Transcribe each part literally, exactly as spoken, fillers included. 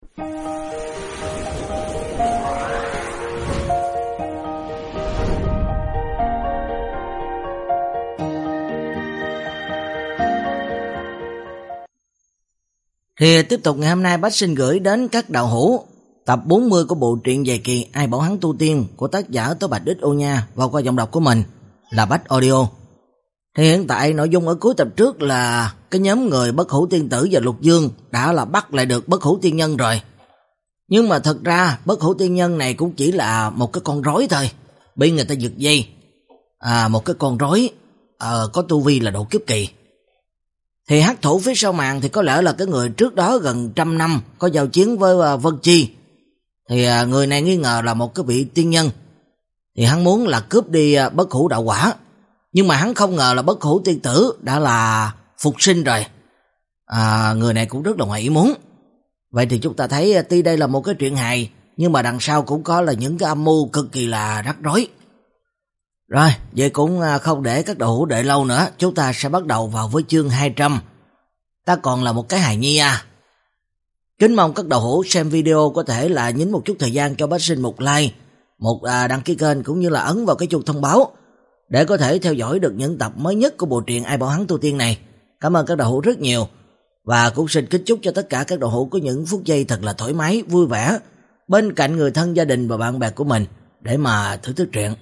Thì tiếp tục ngày hôm nay Bách xin gửi đến các đạo hữu tập bốn mươi của bộ truyện dài kỳ Ai Bảo Hắn Tu Tiên của tác giả Tố Bạch Đích Ô Nha và qua giọng đọc của mình là Bách Audio. Thì hiện tại nội dung ở cuối tập trước là cái nhóm người Bất Hủ Tiên Tử và Lục Dương đã là bắt lại được Bất Hủ Tiên Nhân rồi. Nhưng mà thật ra Bất Hủ Tiên Nhân này cũng chỉ là một cái con rối thôi, bị người ta giật dây. À, một cái con rối à, có tu vi là độ kiếp kỳ. Thì hắc thủ phía sau màn thì có lẽ là cái người trước đó gần trăm năm có giao chiến với Vân Chi. Thì người này nghi ngờ là một cái vị tiên nhân. Thì hắn muốn là cướp đi Bất Hủ Đạo Quả. Nhưng mà hắn không ngờ là Bất Hủ Tiên Tử đã là phục sinh rồi. À, người này cũng rất là ngoài ý muốn. Vậy thì chúng ta thấy tuy đây là một cái chuyện hài, nhưng mà đằng sau cũng có là những cái âm mưu cực kỳ là rắc rối. Rồi, vậy cũng không để các đạo hữu đợi lâu nữa, chúng ta sẽ bắt đầu vào với chương hai trăm. Ta còn là một cái hài nhi à. Kính mong các đạo hữu xem video có thể là nhín một chút thời gian cho Bách Sinh một like, một à, đăng ký kênh cũng như là ấn vào cái chuông thông báo để có thể theo dõi được những tập mới nhất của bộ truyện Ai Bảo Hắn Tu Tiên này. Cảm ơn các đạo hữu rất nhiều và cũng xin kính chúc cho tất cả các đạo hữu có những phút giây thật là thoải mái, vui vẻ bên cạnh người thân, gia đình và bạn bè của mình để mà thưởng thức truyện.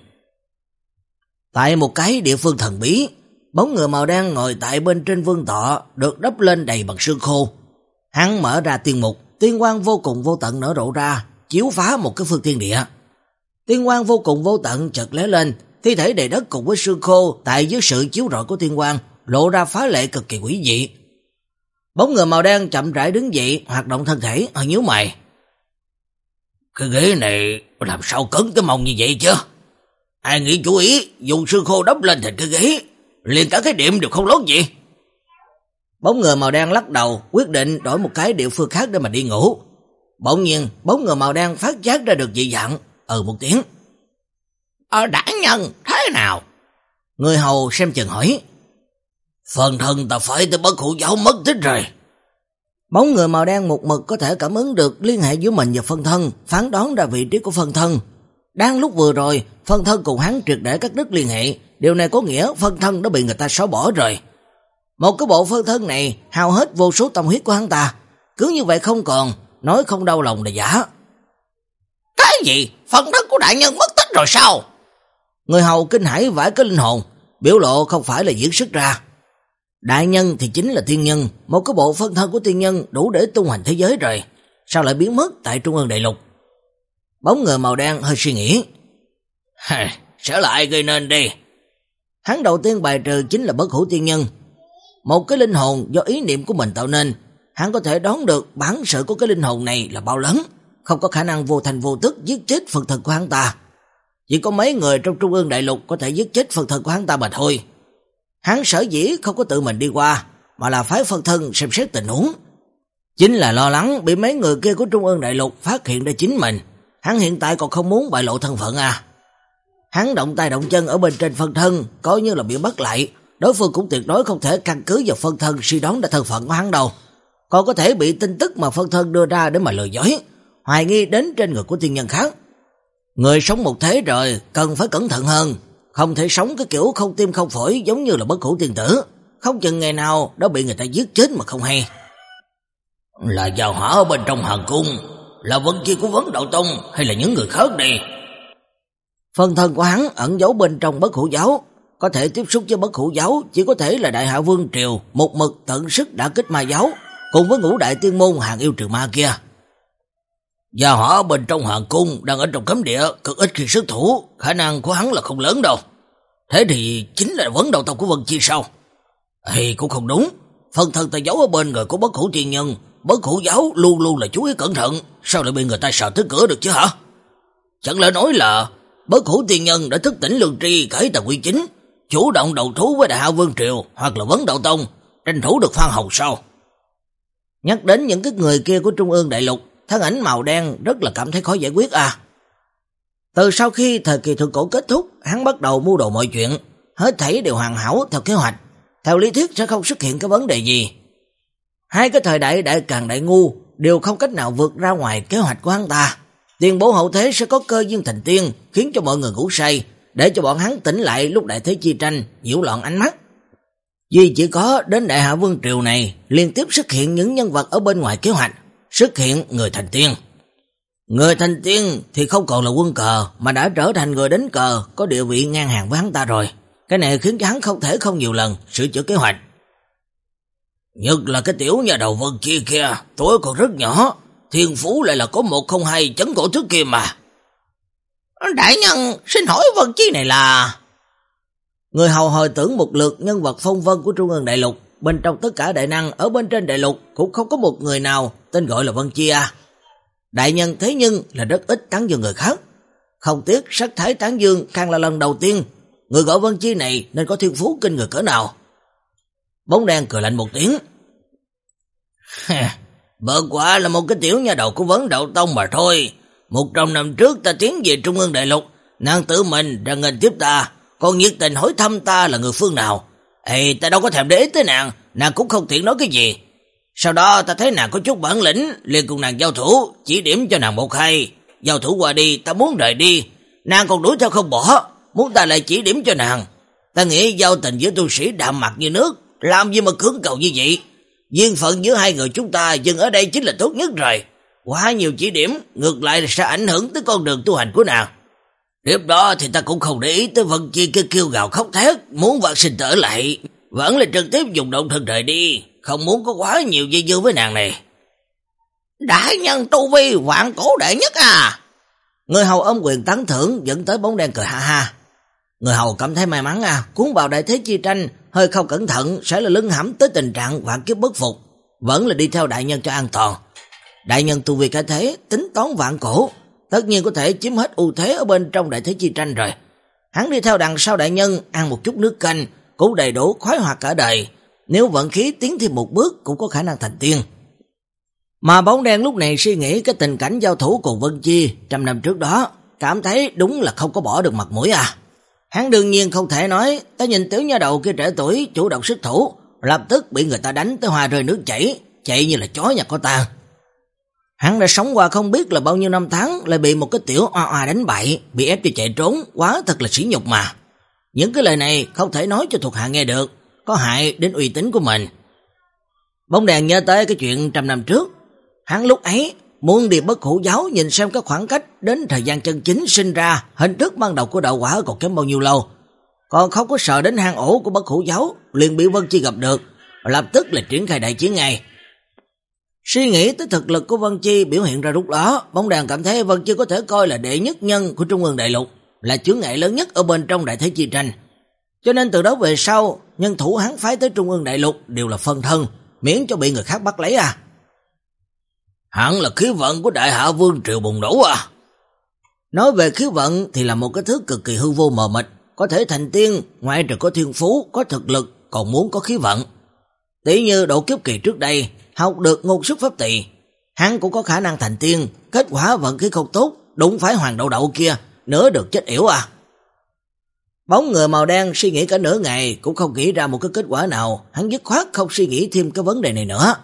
Tại một cái địa phương thần bí, bóng người màu đen ngồi tại bên trên vương tọa được đắp lên đầy bằng xương khô. Hắn mở ra tiên mục, tiên quang vô cùng vô tận nở rộ ra, chiếu phá một cái phương thiên địa. Tiên quang vô cùng vô tận chợt lóe lên, thi thể đầy đất cùng với xương khô tại dưới sự chiếu rọi của tiên quang lộ ra phá lệ cực kỳ quỷ dị. Bóng người màu đen chậm rãi đứng dậy, hoạt động thân thể, hơi nhíu mày. Cái ghế này làm sao cứng cái mông như vậy chứ? Ai nghĩ chú ý dùng xương khô đắp lên thành cái ghế, liền cả cái điểm đều không lót gì. Bóng người màu đen lắc đầu, quyết định đổi một cái địa phương khác để mà đi ngủ. Bỗng nhiên bóng người màu đen phát giác ra được dị dạng, ừ một tiếng. Ờ đại nhân, thế nào? Người hầu xem chừng hỏi. Phần thân ta phải tới Bất Hủ Giáo mất tích rồi. Bóng người màu đen một mực có thể cảm ứng được liên hệ giữa mình và phân thân, phán đoán ra vị trí của phân thân. Đang lúc vừa rồi, phân thân cùng hắn triệt để cắt đứt liên hệ, điều này có nghĩa phân thân đã bị người ta xóa bỏ rồi. Một cái bộ phân thân này hao hết vô số tâm huyết của hắn ta, cứ như vậy không còn, nói không đau lòng là giả. Cái gì? Phân thân của đại nhân mất tích rồi sao? Người hầu kinh hãi vãi cái linh hồn, biểu lộ không phải là diễn xuất ra. Đại nhân thì chính là tiên nhân, một cái bộ phân thân của tiên nhân đủ để tung hoành thế giới rồi, sao lại biến mất tại Trung ương Đại Lục? Bóng người màu đen hơi suy nghĩ. Sẽ là ai gây nên đi? Hắn đầu tiên bài trừ chính là Bất Hủ Tiên Nhân. Một cái linh hồn do ý niệm của mình tạo nên, hắn có thể đoán được bản sự của cái linh hồn này là bao lớn, không có khả năng vô thành vô tức giết chết phần thân của hắn ta. Chỉ có mấy người trong Trung ương Đại Lục có thể giết chết phần thân của hắn ta mà thôi. Hắn sở dĩ không có tự mình đi qua, mà là phái phân thân xem xét tình huống, chính là lo lắng bị mấy người kia của Trung ương Đại Lục phát hiện ra chính mình. Hắn hiện tại còn không muốn bại lộ thân phận à. Hắn động tay động chân ở bên trên phân thân, coi như là bị bắt lại, đối phương cũng tuyệt đối không thể căn cứ vào phân thân suy đoán ra thân phận của hắn đâu. Còn có thể bị tin tức mà phân thân đưa ra để mà lừa dối, hoài nghi đến trên người của tiên nhân khác. Người sống một thế rồi, cần phải cẩn thận hơn, không thể sống cái kiểu không tim không phổi giống như là Bất Hủ Tiên Tử, không chừng ngày nào đó bị người ta giết chết mà không hay. Là giao hỏa ở bên trong hoàng cung, là Vân Chi của Vấn Đạo Tông hay là những người khác đi? Phân thân của hắn ẩn giấu bên trong Bất Hủ Giáo, có thể tiếp xúc với Bất Hủ Giáo chỉ có thể là Đại Hạ Vương Triều một mực tận sức đả kích ma giáo, cùng với ngũ đại tiên môn hàng yêu trừ ma kia. Giao hỏa ở bên trong hoàng cung đang ở trong cấm địa, cực ít khi xuất thủ, khả năng của hắn là không lớn đâu. Thế thì chính là Vấn Đạo Tông của Vân Chi sao? Thì cũng không đúng, phân thân ta giấu ở bên người của Bất Hủ Tiên Nhân, Bất Hủ Giáo luôn luôn là chú ý cẩn thận, sao lại bị người ta sợ tới cửa được chứ hả? Chẳng lẽ nói là Bất Hủ Tiên Nhân đã thức tỉnh lương tri, cải tà quy chính, chủ động đầu thú với Đại Hạ Vương Triều hoặc là Vấn Đạo Tông, tranh thủ được Phan Hồng sao? Nhắc đến những cái người kia của Trung ương Đại Lục, thân ảnh màu đen rất là cảm thấy khó giải quyết à. Từ sau khi thời kỳ thượng cổ kết thúc, hắn bắt đầu mưu đồ mọi chuyện, hết thảy đều hoàn hảo theo kế hoạch, theo lý thuyết sẽ không xuất hiện cái vấn đề gì. Hai cái thời đại đại càng đại ngu, đều không cách nào vượt ra ngoài kế hoạch của hắn ta. Tuyên bố hậu thế sẽ có cơ duyên thành tiên, khiến cho mọi người ngủ say, để cho bọn hắn tỉnh lại lúc đại thế chi tranh, nhiễu loạn ánh mắt. Duy chỉ có đến Đại Hạ Vương Triều này liên tiếp xuất hiện những nhân vật ở bên ngoài kế hoạch, xuất hiện người thành tiên. Người thành tiên thì không còn là quân cờ, mà đã trở thành người đánh cờ, có địa vị ngang hàng với hắn ta rồi. Cái này khiến cho hắn không thể không nhiều lần sửa chữa kế hoạch. Nhất là cái tiểu nhà đầu Vân Chi kia, tuổi còn rất nhỏ, thiên phú lại là có một không hai chấn cổ trước kia mà. Đại nhân, xin hỏi Vân Chi này là... Người hầu hồi tưởng một lượt nhân vật phong vân của Trung ương Đại Lục, bên trong tất cả đại năng ở bên trên đại lục cũng không có một người nào tên gọi là Vân Chi à. Đại nhân thế nhưng là rất ít tán dương người khác. Không tiếc sắc thái tán dương càng là lần đầu tiên. Người gọi Vân Chi này nên có thiên phú kinh người cỡ nào. Bóng đen cười lạnh một tiếng. Bờ quả là một cái tiểu nhà đầu của Vấn Đạo Tông mà thôi. Một trăm năm trước ta tiến về Trung ương Đại Lục, nàng tự mình ra nghênh tiếp ta, còn nhiệt tình hỏi thăm ta là người phương nào. Ê, ta đâu có thèm để ý tới nàng, nàng cũng không tiện nói cái gì. Sau đó ta thấy nàng có chút bản lĩnh, liền cùng nàng giao thủ, chỉ điểm cho nàng một hai. Giao thủ qua đi, ta muốn rời đi, nàng còn đuổi theo không bỏ, muốn ta lại chỉ điểm cho nàng. Ta nghĩ giao tình giữa tu sĩ đạm mặt như nước, làm gì mà cưỡng cầu như vậy. Duyên phận giữa hai người chúng ta dừng ở đây chính là tốt nhất rồi. Quá nhiều chỉ điểm, ngược lại sẽ ảnh hưởng tới con đường tu hành của nàng. Tiếp đó thì ta cũng không để ý tới Vân Chi kia kêu gào khóc thét, muốn vạn sinh trở lại, vẫn là trực tiếp dùng động thân rời đi, không muốn có quá nhiều dây dưa với nàng này. Đại nhân tu vi vạn cổ đệ nhất à. Người hầu ôm quyền tán thưởng, dẫn tới bóng đen cười ha ha. Người hầu cảm thấy may mắn à, cuốn vào đại thế chi tranh, hơi không cẩn thận sẽ là lưng hãm tới tình trạng vạn kiếp bất phục, vẫn là đi theo đại nhân cho an toàn. Đại nhân tu vi cái thế, tính toán vạn cổ, tất nhiên có thể chiếm hết ưu thế ở bên trong đại thế chi tranh rồi. Hắn đi theo đằng sau đại nhân, ăn một chút nước canh, cũng đầy đủ khoái hoạt cả đời. Nếu vận khí tiến thêm một bước cũng có khả năng thành tiên. Mà bóng đen lúc này suy nghĩ cái tình cảnh giao thủ cùng Vân Chi trăm năm trước đó, cảm thấy đúng là không có bỏ được mặt mũi à. Hắn đương nhiên không thể nói, ta nhìn tiểu nha đầu kia trẻ tuổi chủ động xuất thủ, lập tức bị người ta đánh tới hoa rơi nước chảy, chạy như là chó nhà có tang. Hắn đã sống qua không biết là bao nhiêu năm tháng, lại bị một cái tiểu oa oa đánh bại, bị ép cho chạy trốn, quá thật là sỉ nhục mà. Những cái lời này không thể nói cho thuộc hạ nghe được, có hại đến uy tín của mình. Bóng đèn nhớ tới cái chuyện trăm năm trước, hắn lúc ấy muốn đi Bất Hủ Giáo nhìn xem cái khoảng cách đến thời gian chân chính sinh ra, hình thức ban đầu của đạo quả còn kém bao nhiêu lâu. Còn không có sợ đến hang ổ của Bất Hủ Giáo, liền bị Vân Chi gặp được, lập tức là triển khai đại chiến ngay. Suy nghĩ tới thực lực của Vân Chi biểu hiện ra lúc đó, bóng đèn cảm thấy Vân Chi có thể coi là đệ nhất nhân của Trung ương Đại Lục, là chướng ngại lớn nhất ở bên trong đại thế chi tranh. Cho nên từ đó về sau, nhân thủ hắn phái tới Trung ương Đại Lục đều là phân thân, miễn cho bị người khác bắt lấy à. Hẳn là khí vận của Đại Hạ Vương Triều bùng nổ à. Nói về khí vận thì là một cái thứ cực kỳ hư vô mờ mịt, có thể thành tiên, ngoại trừ có thiên phú, có thực lực, còn muốn có khí vận. Tỷ như độ kiếp kỳ trước đây, học được ngôn xuất pháp tỳ, hắn cũng có khả năng thành tiên, kết quả vận khí không tốt, đụng phải hoàng đậu đậu kia, nửa được chết yểu à. Bóng người màu đen suy nghĩ cả nửa ngày cũng không nghĩ ra một cái kết quả nào, hắn dứt khoát không suy nghĩ thêm cái vấn đề này nữa.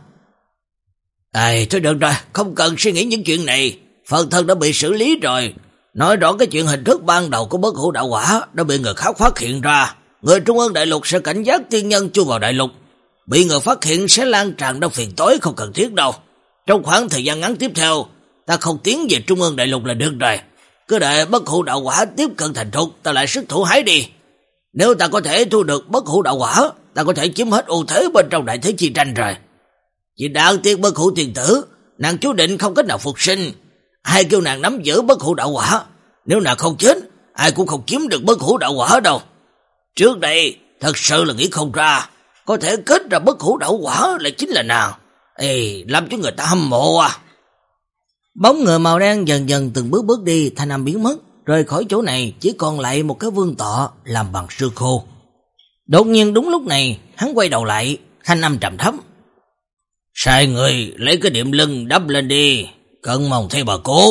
Ê, thôi được rồi, không cần suy nghĩ những chuyện này, phần thân đã bị xử lý rồi. Nói rõ cái chuyện hình thức ban đầu của Bất Hủ đạo quả đã bị người khác phát hiện ra, người Trung ương Đại Lục sẽ cảnh giác tiên nhân chui vào Đại Lục. Bị người phát hiện sẽ lan tràn ra phiền toái không cần thiết đâu. Trong khoảng thời gian ngắn tiếp theo, ta không tiến về Trung ương Đại Lục là được rồi. Cứ đợi Bất Hủ đạo quả tiếp cận thành thục, ta lại xuất thủ hái đi. Nếu ta có thể thu được Bất Hủ đạo quả, ta có thể chiếm hết ưu thế bên trong đại thế chi tranh rồi. Chỉ đáng tiếc Bất Hủ tiền tử, nàng chú định không cách nào phục sinh. Ai kêu nàng nắm giữ Bất Hủ đạo quả, nếu nàng không chết, ai cũng không kiếm được Bất Hủ đạo quả đâu. Trước đây, thật sự là nghĩ không ra, có thể kết ra Bất Hủ đạo quả lại chính là nàng. Ê, làm cho người ta hâm mộ à. Bóng người màu đen dần dần từng bước bước đi, thanh âm biến mất, rời khỏi chỗ này chỉ còn lại một cái vương tọa làm bằng xương khô. Đột nhiên đúng lúc này, hắn quay đầu lại, thanh âm trầm thấp. Sai người lấy cái điểm lưng đắp lên đi, cẩn mong thay bà cố.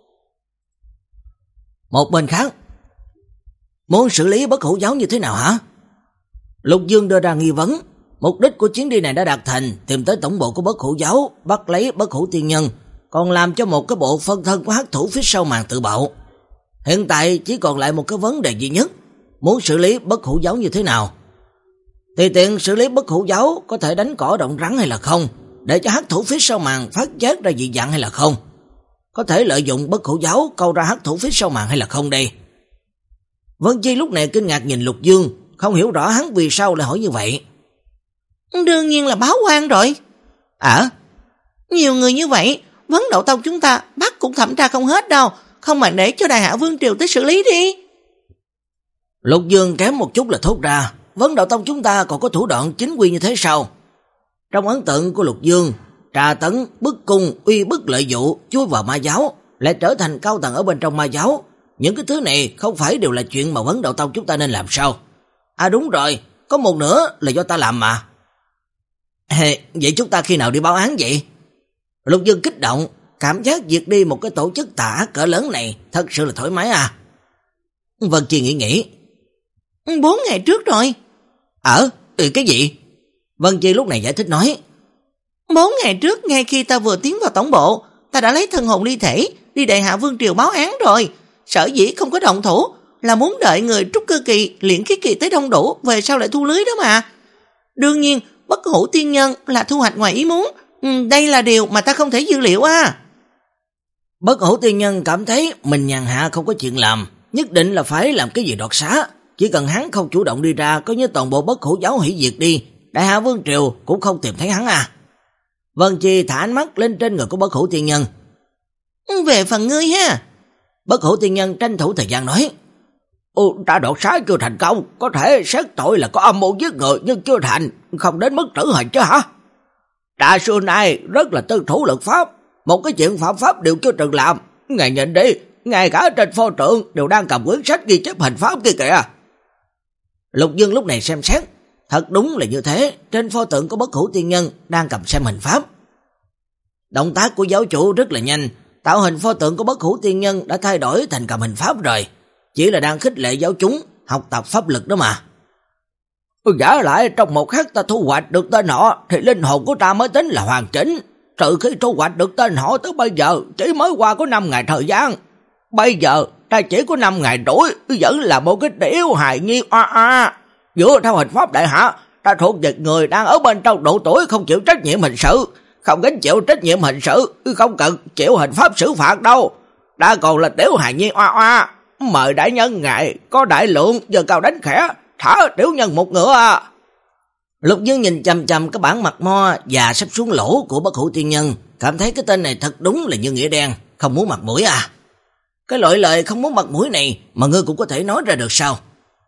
Một bên khác, muốn xử lý Bất Hủ giáo như thế nào hả? Lục Dương đưa ra nghi vấn, Mục đích của chuyến đi này đã đạt thành, tìm tới tổng bộ của Bất Hủ giáo, bắt lấy Bất Hủ tiên nhân, còn làm cho một cái bộ phân thân của hắc thủ phía sau màn tự bạo. Hiện tại chỉ còn lại một cái vấn đề duy nhất, muốn xử lý Bất Hủ giáo như thế nào. Tùy tiện xử lý Bất Hủ giáo có thể đánh cỏ động rắn hay là không, để cho hắc thủ phía sau màn phát giác ra dị dạng hay là không. Có thể lợi dụng Bất Hủ giáo câu ra hắc thủ phía sau màn hay là không đây. Vân Chi lúc này kinh ngạc nhìn Lục Dương, không hiểu rõ hắn vì sao lại hỏi như vậy. Đương nhiên là báo quan rồi. À? Nhiều người như vậy, Vấn Đậu Tông chúng ta bắt cũng thẩm tra không hết đâu, không bằng để cho Đại Hạ Vương Triều tới xử lý đi. Lục Dương kém một chút là thốt ra, Vấn Đậu Tông chúng ta còn có thủ đoạn chính quy như thế sao? Trong ấn tượng của Lục Dương, trà tấn, bức cung, uy bức lợi dụ, chui vào ma giáo, lại trở thành cao tầng ở bên trong ma giáo. Những cái thứ này không phải đều là chuyện mà Vấn Đậu Tông chúng ta nên làm sao? À đúng rồi, có một nửa là do ta làm mà. Hey, vậy chúng ta khi nào đi báo án vậy? Lục Dương kích động, cảm giác diệt đi một cái tổ chức tà ác cỡ lớn này thật sự là thoải mái à. Vân Chi nghĩ nghĩ. Bốn ngày trước rồi. Ở, ừ, cái gì? Vân Chi lúc này giải thích nói. Bốn ngày trước, ngay khi ta vừa tiến vào tổng bộ, ta đã lấy thân hồn ly thể, đi Đại Hạ Vương Triều báo án rồi. Sở dĩ không có động thủ, là muốn đợi người trúc cơ kỳ, luyện khí kỳ tới đông đủ, về sau lại thu lưới đó mà. Đương nhiên, Bất Hủ tiên nhân là thu hoạch ngoài ý muốn. Ừ, đây là điều mà ta không thể dữ liệu à. Bất Hủ tiên nhân cảm thấy mình nhàn hạ không có chuyện làm, nhất định là phải làm cái gì đoạt xá. Chỉ cần hắn không chủ động đi ra, có như toàn bộ Bất Hủ giáo hủy diệt đi, Đại Hạ Vương Triều cũng không tìm thấy hắn à. Vân Chi thả ánh mắt lên trên người của Bất Hủ tiên nhân. Về phần ngươi ha. Bất Hủ tiên nhân tranh thủ thời gian nói. Ồ, ta đoạt xá chưa thành công, có thể xét tội là có âm mưu giết người nhưng chưa thành, không đến mức tử hình chứ hả? Ta xưa nay rất là tuân thủ luật pháp, một cái chuyện phạm pháp đều chưa từng làm. Ngài nhìn đi, ngay cả trên pho tượng đều đang cầm quyển sách ghi chép hình pháp kia kìa. Lục Dương lúc này xem xét, thật đúng là như thế, trên pho tượng có Bất Hủ tiên nhân đang cầm xem hình pháp. Động tác của giáo chủ rất là nhanh, tạo hình pho tượng của Bất Hủ tiên nhân đã thay đổi thành cầm hình pháp rồi, chỉ là đang khích lệ giáo chúng học tập pháp lực đó mà. Giả lại trong một khắc ta thu hoạch được tên họ thì linh hồn của ta mới tính là hoàn chỉnh. Trừ khi thu hoạch được tên họ tới bây giờ chỉ mới qua có năm ngày thời gian. Bây giờ ta chỉ có năm ngày tuổi, vẫn là một cái tiểu hài nhi oa oa. Dựa theo hình pháp Đại Hạ, ta thuộc về người đang ở bên trong độ tuổi không chịu trách nhiệm hình sự, không gánh chịu trách nhiệm hình sự, không cần chịu hình pháp xử phạt đâu. Ta còn là tiểu hài nhi oa oa. Mời đại nhân ngài có đại lượng giờ cao đánh khẽ, thả tiểu nhân một ngựa à. Lục Dương nhìn chằm chằm cái bản mặt mo và sắp xuống lỗ của Bất Hủ tiên nhân, cảm thấy cái tên này thật đúng là như nghĩa đen, không muốn mặt mũi à. Cái loại lời không muốn mặt mũi này mà ngươi cũng có thể nói ra được sao?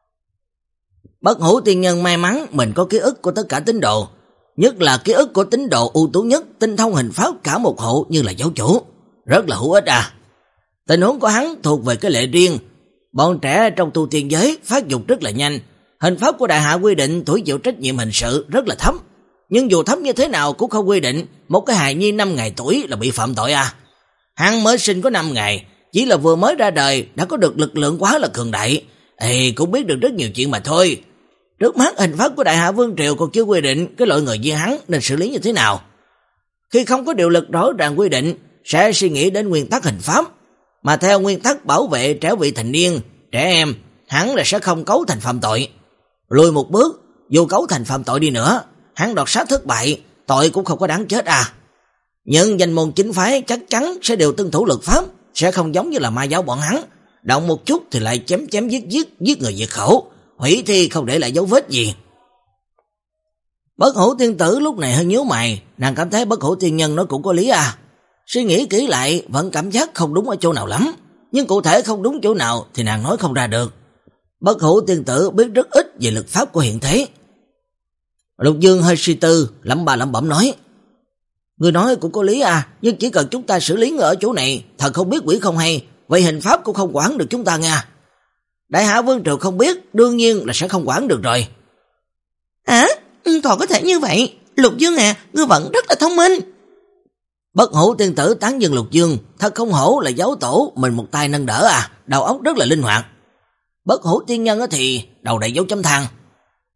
Bất Hủ tiên nhân may mắn mình có ký ức của tất cả tín đồ, nhất là ký ức của tín đồ ưu tú nhất, tinh thông hình pháp cả một hộ như là giáo chủ, rất là hữu ích à. Tình huống của hắn thuộc về cái lệ riêng, bọn trẻ trong tu tiên giới phát dục rất là nhanh. Hình pháp của Đại Hạ quy định tuổi chịu trách nhiệm hình sự rất là thấp, nhưng dù thấp như thế nào cũng không quy định một cái hài nhi năm ngày tuổi là bị phạm tội à. Hắn mới sinh có năm ngày, chỉ là vừa mới ra đời đã có được lực lượng quá là cường đại, Ê, cũng biết được rất nhiều chuyện mà thôi. Trước mắt hình pháp của Đại Hạ Vương Triều còn chưa quy định cái loại người như hắn nên xử lý như thế nào. Khi không có điều lực rõ ràng quy định, sẽ suy nghĩ đến nguyên tắc hình pháp, mà theo nguyên tắc bảo vệ trẻ vị thành niên, trẻ em, hắn là sẽ không cấu thành phạm tội. Lùi một bước, dù cấu thành phạm tội đi nữa, hắn đoạt sát thất bại, tội cũng không có đáng chết à. Nhưng danh môn chính phái chắc chắn sẽ đều tuân thủ luật pháp, sẽ không giống như là ma giáo bọn hắn, động một chút thì lại chém chém giết giết, giết người diệt khẩu, hủy thi không để lại dấu vết gì. Bất Hủ tiên tử lúc này hơi nhíu mày, nàng cảm thấy Bất Hủ tiên nhân nói cũng có lý à. Suy nghĩ kỹ lại vẫn cảm giác không đúng ở chỗ nào lắm, nhưng cụ thể không đúng chỗ nào thì nàng nói không ra được. Bất Hủ tiên tử biết rất ít về lực pháp của hiện thế. Lục Dương hơi suy tư, lẩm bà lẩm bẩm nói: Người nói cũng có lý à, nhưng chỉ cần chúng ta xử lý người ở chỗ này, thật không biết quỷ không hay, vậy hình pháp cũng không quản được chúng ta nha. Đại Hạ Vương Triều không biết, đương nhiên là sẽ không quản được rồi. À, còn có thể như vậy, Lục Dương à, ngươi vẫn rất là thông minh. Bất Hủ tiên tử tán dương Lục Dương, thật không hổ là giáo tổ, mình một tay nâng đỡ à, đầu óc rất là linh hoạt. Bất Hủ tiên nhân thì đầu đầy dấu chấm than.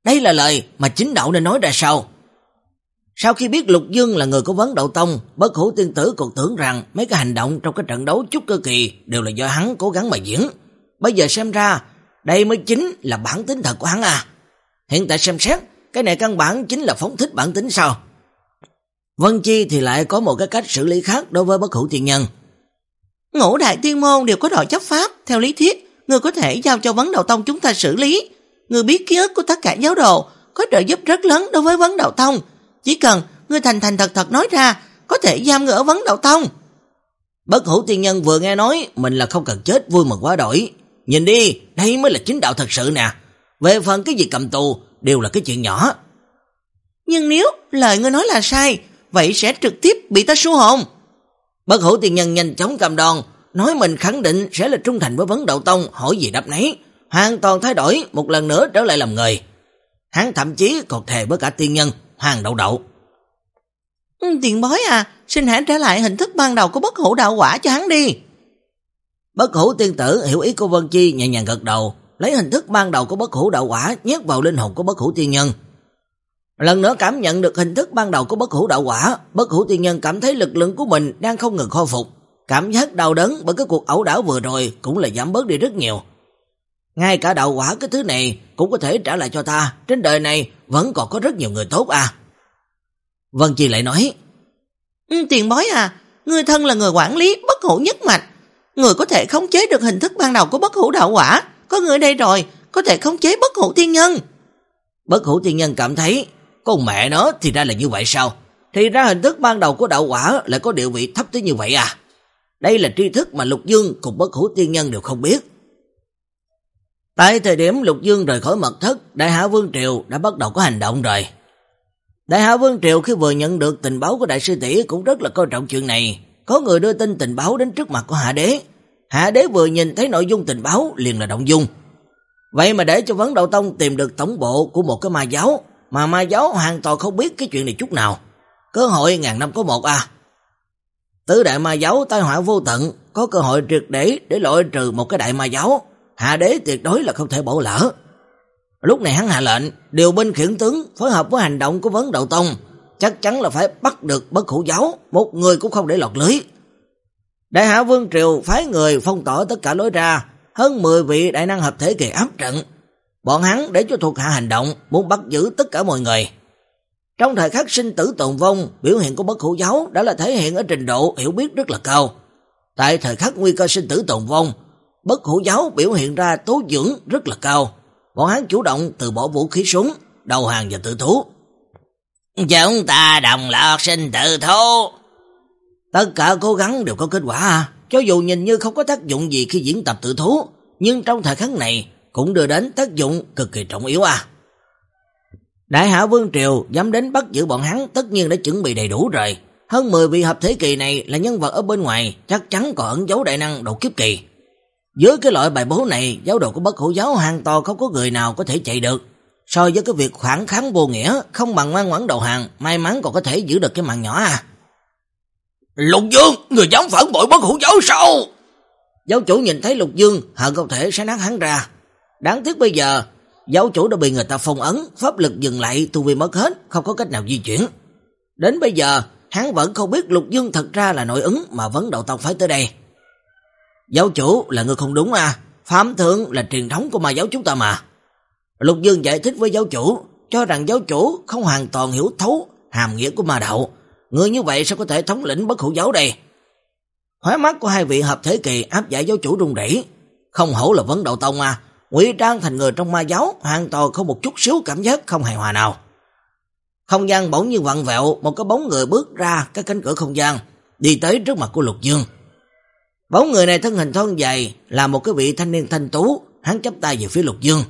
Đây là lời mà chính đạo nên nói ra sao? Sau khi biết Lục Dương là người của Vấn Đậu Tông, Bất Hủ Tiên Tử còn tưởng rằng mấy cái hành động trong cái trận đấu chút cơ kỳ đều là do hắn cố gắng mà diễn. Bây giờ xem ra, đây mới chính là bản tính thật của hắn à. Hiện tại xem xét, cái này căn bản chính là phóng thích bản tính sao? Vân Chi thì lại có một cái cách xử lý khác đối với Bất Hủ Tiên Nhân. Ngũ đại tiên môn đều có đội chấp pháp, theo lý thuyết, người có thể giao cho Vấn Đậu Tông chúng ta xử lý. Người biết ký ức của tất cả giáo đồ, có trợ giúp rất lớn đối với Vấn Đậu Tông. Chỉ cần người thành thành thật thật nói ra, có thể giam người ở Vấn Đậu Tông. Bất Hủ Tiên Nhân vừa nghe nói mình là không cần chết, vui mừng quá đổi. Nhìn đi, đây mới là chính đạo thật sự nè. Về phần cái gì cầm tù đều là cái chuyện nhỏ. Nhưng nếu lời ngươi nói là sai, vậy sẽ trực tiếp bị ta su hồn. Bất Hủ Tiên Nhân nhanh chóng cầm đòn, nói mình khẳng định sẽ là trung thành với Vấn Đậu Tông, hỏi gì đáp nấy, hoàn toàn thay đổi, một lần nữa trở lại làm người. Hắn thậm chí còn thề với cả tiên nhân Hoàng Đậu Đậu. Ừ, tiền bối à, xin hãy trả lại hình thức ban đầu của Bất Hủ đạo quả cho hắn đi. Bất Hủ Tiên Tử hiểu ý của Vân Chi, nhẹ nhàng gật đầu, lấy hình thức ban đầu của Bất Hủ đạo quả nhét vào linh hồn của Bất Hủ Tiên Nhân. Lần nữa cảm nhận được hình thức ban đầu của Bất Hủ đạo quả, Bất Hủ Tiên Nhân cảm thấy lực lượng của mình đang không ngừng khôi phục, cảm giác đau đớn bởi cái cuộc ẩu đả vừa rồi cũng là giảm bớt đi rất nhiều. Ngay cả đạo quả cái thứ này cũng có thể trả lại cho ta, trên đời này vẫn còn có rất nhiều người tốt à. Vân Chi lại nói, ừ, tiền bối à, người thân là người quản lý Bất Hủ nhất mạch, người có thể khống chế được hình thức ban đầu của Bất Hủ đạo quả, có người đây rồi, có thể khống chế Bất Hủ Tiên Nhân. Bất Hủ Tiên Nhân cảm thấy, con mẹ nó thì ra là như vậy sao? Thì ra hình thức ban đầu của đạo quả lại có địa vị thấp tới như vậy à? Đây là tri thức mà Lục Dương cùng Bất Hủ Tiên Nhân đều không biết. Tại thời điểm Lục Dương rời khỏi mật thất, Đại Hạ Vương Triều đã bắt đầu có hành động rồi. Đại Hạ Vương Triều khi vừa nhận được tình báo của đại sư tỷ cũng rất là coi trọng chuyện này. Có người đưa tin tình báo đến trước mặt của Hạ Đế. Hạ Đế vừa nhìn thấy nội dung tình báo liền là động dung. Vậy mà để cho Vấn Đậu Tông tìm được tổng bộ của một cái ma giáo, mà ma giáo hoàn toàn không biết cái chuyện này chút nào. Cơ hội ngàn năm có một à. Tứ đại ma giáo tai họa vô tận, có cơ hội triệt để để loại trừ một cái đại ma giáo, Hạ Đế tuyệt đối là không thể bỏ lỡ. Lúc này hắn hạ lệnh, điều binh khiển tướng phối hợp với hành động của Vấn Đậu Tông, chắc chắn là phải bắt được Bất Hủ giáo, một người cũng không để lọt lưới. Đại Hạ Vương Triều phái người phong tỏa tất cả lối ra, hơn mười vị đại năng hợp thể kỳ áp trận. Bọn hắn để cho thuộc hạ hành động, muốn bắt giữ tất cả mọi người. Trong thời khắc sinh tử tồn vong, biểu hiện của Bất Hủ giáo đã là thể hiện ở trình độ hiểu biết rất là cao. Tại thời khắc nguy cơ sinh tử tồn vong, Bất Hủ giáo biểu hiện ra tố dưỡng rất là cao. Bọn hắn chủ động từ bỏ vũ khí súng, đầu hàng và tự thú. Chúng ta đồng loạt sinh tự thú. Tất cả cố gắng đều có kết quả à. Cho dù nhìn như không có tác dụng gì khi diễn tập tự thú, nhưng trong thời khắc này cũng đưa đến tác dụng cực kỳ trọng yếu à. Đại Hạ Vương Triều dám đến bắt giữ bọn hắn tất nhiên đã chuẩn bị đầy đủ rồi. Hơn mười vị hợp thể kỳ này là nhân vật ở bên ngoài, chắc chắn còn ẩn giấu đại năng độ kiếp kỳ. Dưới cái loại bài bố này, giáo đồ của Bất Hủ giáo hoàn toàn không có người nào có thể chạy được. So với cái việc phản kháng vô nghĩa, không bằng ngoan ngoãn đầu hàng, may mắn còn có thể giữ được cái mạng nhỏ à. Lục Dương, người dám phản bội Bất Hủ giáo sao? Giáo chủ nhìn thấy Lục Dương, hận không thể sẽ nát hắn ra. Đáng tiếc bây giờ, giáo chủ đã bị người ta phong ấn, pháp lực dừng lại, tu vi mất hết, không có cách nào di chuyển. Đến bây giờ, hắn vẫn không biết Lục Dương thật ra là nội ứng mà Vấn Đậu Tông phái tới đây. Giáo chủ là người không đúng à, Phạm Thượng là truyền thống của ma giáo chúng ta mà. Lục Dương giải thích với giáo chủ, cho rằng giáo chủ không hoàn toàn hiểu thấu hàm nghĩa của ma đạo. Người như vậy sao có thể thống lĩnh Bất Hủ giáo đây? Khóe mắt của hai vị hợp thể kỳ áp giải giáo chủ run rẩy. Không hổ là Vấn Đậu Tông à, ngụy trang thành người trong ma giáo, hoàn toàn không một chút xíu cảm giác không hài hòa nào. Không gian bỗng như vặn vẹo, một cái bóng người bước ra cái cánh cửa không gian, đi tới trước mặt của Lục Dương. Bóng người này thân hình thon dài, là một cái vị thanh niên thanh tú, hắn chắp tay về phía Lục Dương.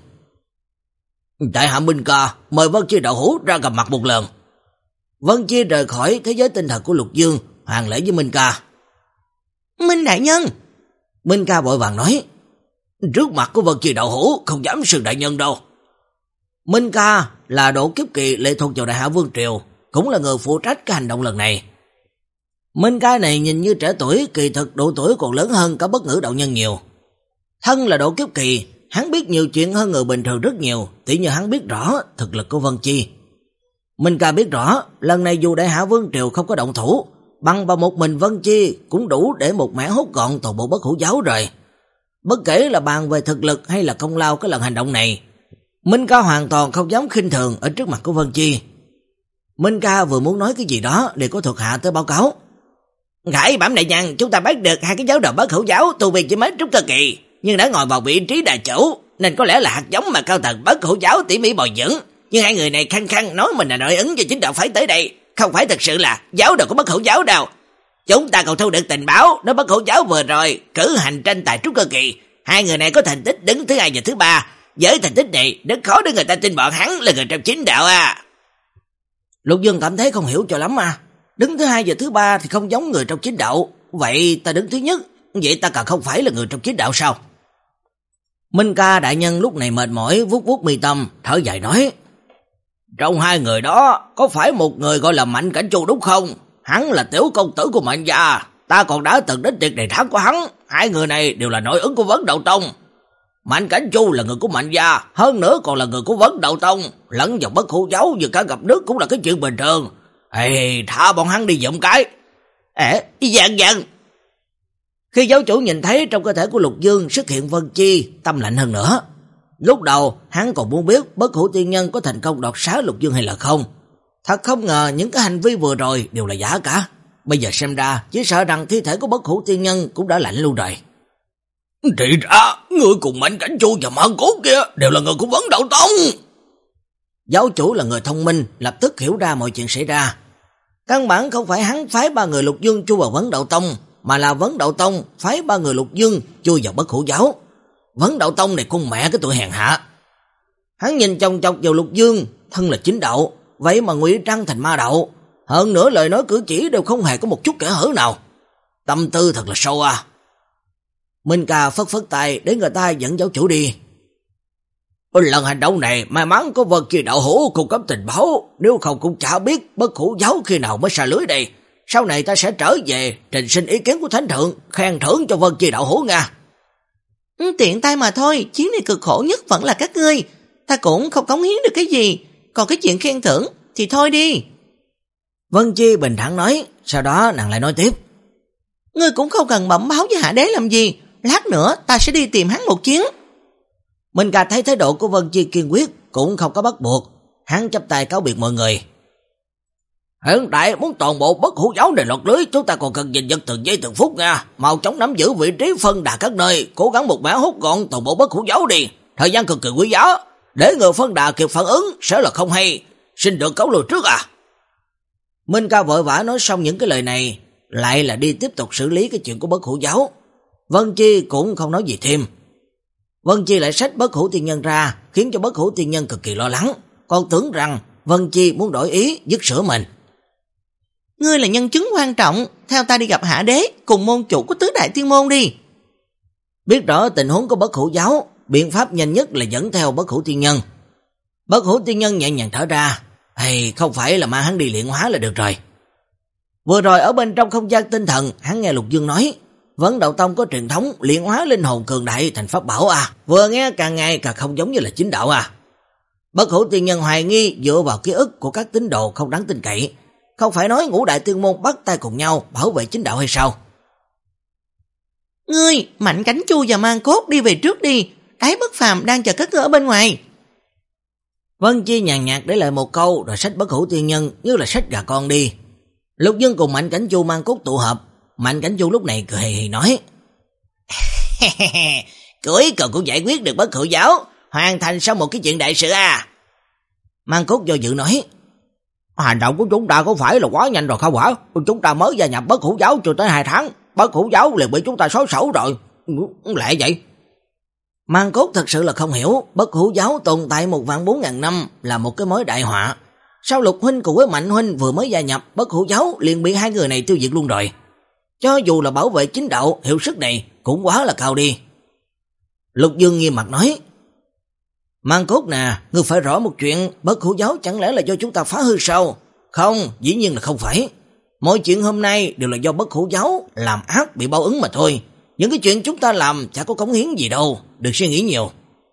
Tại Hạ Minh Ca, mời Vân Chi đạo hữu ra gặp mặt một lần. Vân Chi rời khỏi thế giới tinh thần của Lục Dương, hành lễ với Minh Ca. Minh đại nhân. Minh Ca vội vàng nói, trước mặt của Vân Chi đạo hữu không dám sừng đại nhân đâu. Minh Ca là độ kiếp kỳ lệ thuộc vào Đại Hạ Vương Triều, cũng là người phụ trách cái hành động lần này. Minh Ca này nhìn như trẻ tuổi, kỳ thực độ tuổi còn lớn hơn cả Bất Ngữ đạo nhân nhiều. Thân là độ kiếp kỳ, hắn biết nhiều chuyện hơn người bình thường rất nhiều, tỉ như hắn biết rõ thực lực của Vân Chi. Minh Ca biết rõ, lần này dù Đại Hạ Vương Triều không có động thủ, bằng vào một mình Vân Chi cũng đủ để một mẻ hốt gọn toàn bộ Bất Hủ giáo rồi. Bất kể là bàn về thực lực hay là công lao cái lần hành động này, Minh Ca hoàn toàn không dám khinh thường ở trước mặt của Vân Chi. Minh Ca vừa muốn nói cái gì đó để có thuộc hạ tới báo cáo. Khải bẩm đại nhân, chúng ta bắt được hai cái giáo đồ Bất Hủ giáo tu vi chỉ mới trúc cơ kỳ, nhưng đã ngồi vào vị trí đại chủ, nên có lẽ là hạt giống mà cao tầng Bất Hủ giáo tỉ mỉ bồi dưỡng. Nhưng hai người này khăng khăng nói mình là nội ứng cho chính đạo phái tới đây, không phải thực sự là giáo đồ của Bất Hủ giáo đâu. Chúng ta còn thu được tình báo, nói Bất Hủ giáo vừa rồi cử hành tranh tài trúc cơ kỳ, hai người này có thành tích đứng thứ hai và thứ ba. Với thành tích này, rất khó để người ta tin bọn hắn là người trong chính đạo à. Lục Dương cảm thấy không hiểu cho lắm à. Đứng thứ hai và thứ ba thì không giống người trong chính đạo, vậy ta đứng thứ nhất, vậy ta càng không phải là người trong chính đạo sao? Minh Ca đại nhân lúc này mệt mỏi, vuốt vuốt mi tâm, thở dài nói: trong hai người đó, có phải một người gọi là Mạnh Cảnh Chu đúng không? Hắn là tiểu công tử của Mạnh gia, ta còn đã từng đến tiệc đầy tháng của hắn, hai người này đều là nội ứng của Vấn Đạo Tông. Mạnh Cảnh Chu là người của Mạnh gia, hơn nữa còn là người của Vấn Đạo Tông, lẫn vào Bất Hủ giáo vừa cả gặp nước cũng là cái chuyện bình thường. Ê, thả bọn hắn đi dụm cái. Ê, dần dần. Khi giáo chủ nhìn thấy trong cơ thể của Lục Dương xuất hiện Vân Chi, tâm lạnh hơn nữa. Lúc đầu, hắn còn muốn biết Bất Hủ tiên nhân có thành công đoạt xá Lục Dương hay là không. Thật không ngờ những cái hành vi vừa rồi đều là giả cả. Bây giờ xem ra, chỉ sợ rằng thi thể của Bất Hủ tiên nhân cũng đã lạnh luôn rồi. Thì ra, người cùng Mạnh Cảnh Chu và Mạn Cốt kia đều là người của Vấn Đạo Tông. Giáo chủ là người thông minh, lập tức hiểu ra mọi chuyện xảy ra. Căn bản không phải hắn phái ba người Lục Dương chui vào Vấn Đạo Tông, mà là Vấn Đạo Tông phái ba người Lục Dương chui vào Bất Hủ giáo. Vấn Đạo Tông này con mẹ cái tụi hèn hạ. Hắn nhìn chòng chọc vào Lục Dương, thân là chính đạo, vậy mà ngụy trang thành ma đạo. Hơn nữa lời nói cử chỉ đều không hề có một chút kẽ hở nào. Tâm tư thật là sâu à. Minh Ca phất phất tay để người ta dẫn giáo chủ đi. Lần hành động này may mắn có Vân Chi đạo hữu cung cấp tình báo, nếu không cũng chả biết Bất Hủ giáo khi nào mới xa lưới đây. Sau này ta sẽ trở về trình xin ý kiến của thánh thượng, khen thưởng cho Vân Chi đạo hữu nha. Tiện tay mà thôi, chuyến này cực khổ nhất vẫn là các ngươi, ta cũng không cống hiến được cái gì, còn cái chuyện khen thưởng thì thôi đi. Vân Chi bình thản nói, sau đó nàng lại nói tiếp. Ngươi cũng không cần bẩm báo với Hạ Đế làm gì, lát nữa ta sẽ đi tìm hắn một chuyến. Minh Ca thấy thái độ của Vân Chi kiên quyết, cũng không có bắt buộc, hắn chắp tay cáo biệt mọi người. Hiện tại muốn toàn bộ Bất Hủ giáo này lọt lưới, chúng ta còn cần giành giật từng giây từng phút nha, mau chóng nắm giữ vị trí phân đà các nơi, cố gắng một mẻ hút gọn toàn bộ Bất Hủ giáo đi, thời gian cực kỳ quý giá, để người phân đà kịp phản ứng sẽ là không hay, xin được cáo lùi trước à. Minh Ca vội vã nói xong những cái lời này, lại là đi tiếp tục xử lý cái chuyện của Bất Hủ giáo. Vân Chi cũng không nói gì thêm. Vân Chi lại xách Bất Hủ tiên nhân ra, khiến cho Bất Hủ tiên nhân cực kỳ lo lắng, còn tưởng rằng Vân Chi muốn đổi ý dứt sửa mình. Ngươi là nhân chứng quan trọng, theo ta đi gặp Hạ Đế cùng môn chủ của tứ đại tiên môn đi. Biết rõ tình huống của Bất Hủ giáo, biện pháp nhanh nhất là dẫn theo Bất Hủ tiên nhân. Bất Hủ tiên nhân nhẹ nhàng thở ra, hay không phải là mang hắn đi luyện hóa là được rồi. Vừa rồi ở bên trong không gian tinh thần, hắn nghe Lục Dương nói, Vấn Đạo Tông có truyền thống luyện hóa linh hồn cường đại thành pháp bảo à, vừa nghe càng ngày càng không giống như là chính đạo à. Bất Hủ tiên nhân hoài nghi dựa vào ký ức của các tín đồ không đáng tin cậy, không phải nói ngũ đại tiên môn bắt tay cùng nhau bảo vệ chính đạo hay sao? Ngươi, Mạnh Cảnh Chu và Mang Cốt đi về trước đi, Đái Bất Phàm đang chờ các ngươi ở bên ngoài. Vân Chi nhàn nhạt để lại một câu rồi xách Bất Hủ tiên nhân như là xách gà con đi. Lục Dương cùng Mạnh Cảnh Chu Mang Cốt tụ hợp, Mạnh Cảnh Chu lúc này cười hì hì nói: cuối cùng cũng giải quyết được Bất Hủ giáo, hoàn thành sau một cái chuyện đại sự à. Mang Cốt do dự nói: hành động của chúng ta có phải là quá nhanh rồi không hả? Chúng ta mới gia nhập Bất Hủ giáo chưa tới hai tháng, Bất Hủ giáo liền bị chúng ta xóa sổ rồi. Lẽ vậy. Mang Cốt thật sự là không hiểu, Bất Hủ giáo tồn tại một vạn bốn ngàn năm là một cái mối đại họa. Sao Lục huynh cùng với Mạnh huynh vừa mới gia nhập Bất Hủ giáo liền bị hai người này tiêu diệt luôn rồi. Cho dù là bảo vệ chính đạo, hiệu suất này cũng quá là cao đi. Lục Dương nghiêm mặt nói: Mang Cốt nè, ngươi phải rõ một chuyện, Bất Hủ giáo chẳng lẽ là do chúng ta phá hư sao? Không, dĩ nhiên là không phải. Mọi chuyện hôm nay đều là do Bất Hủ giáo làm ác bị báo ứng mà thôi. Những cái chuyện chúng ta làm chả có cống hiến gì đâu, đừng suy nghĩ nhiều.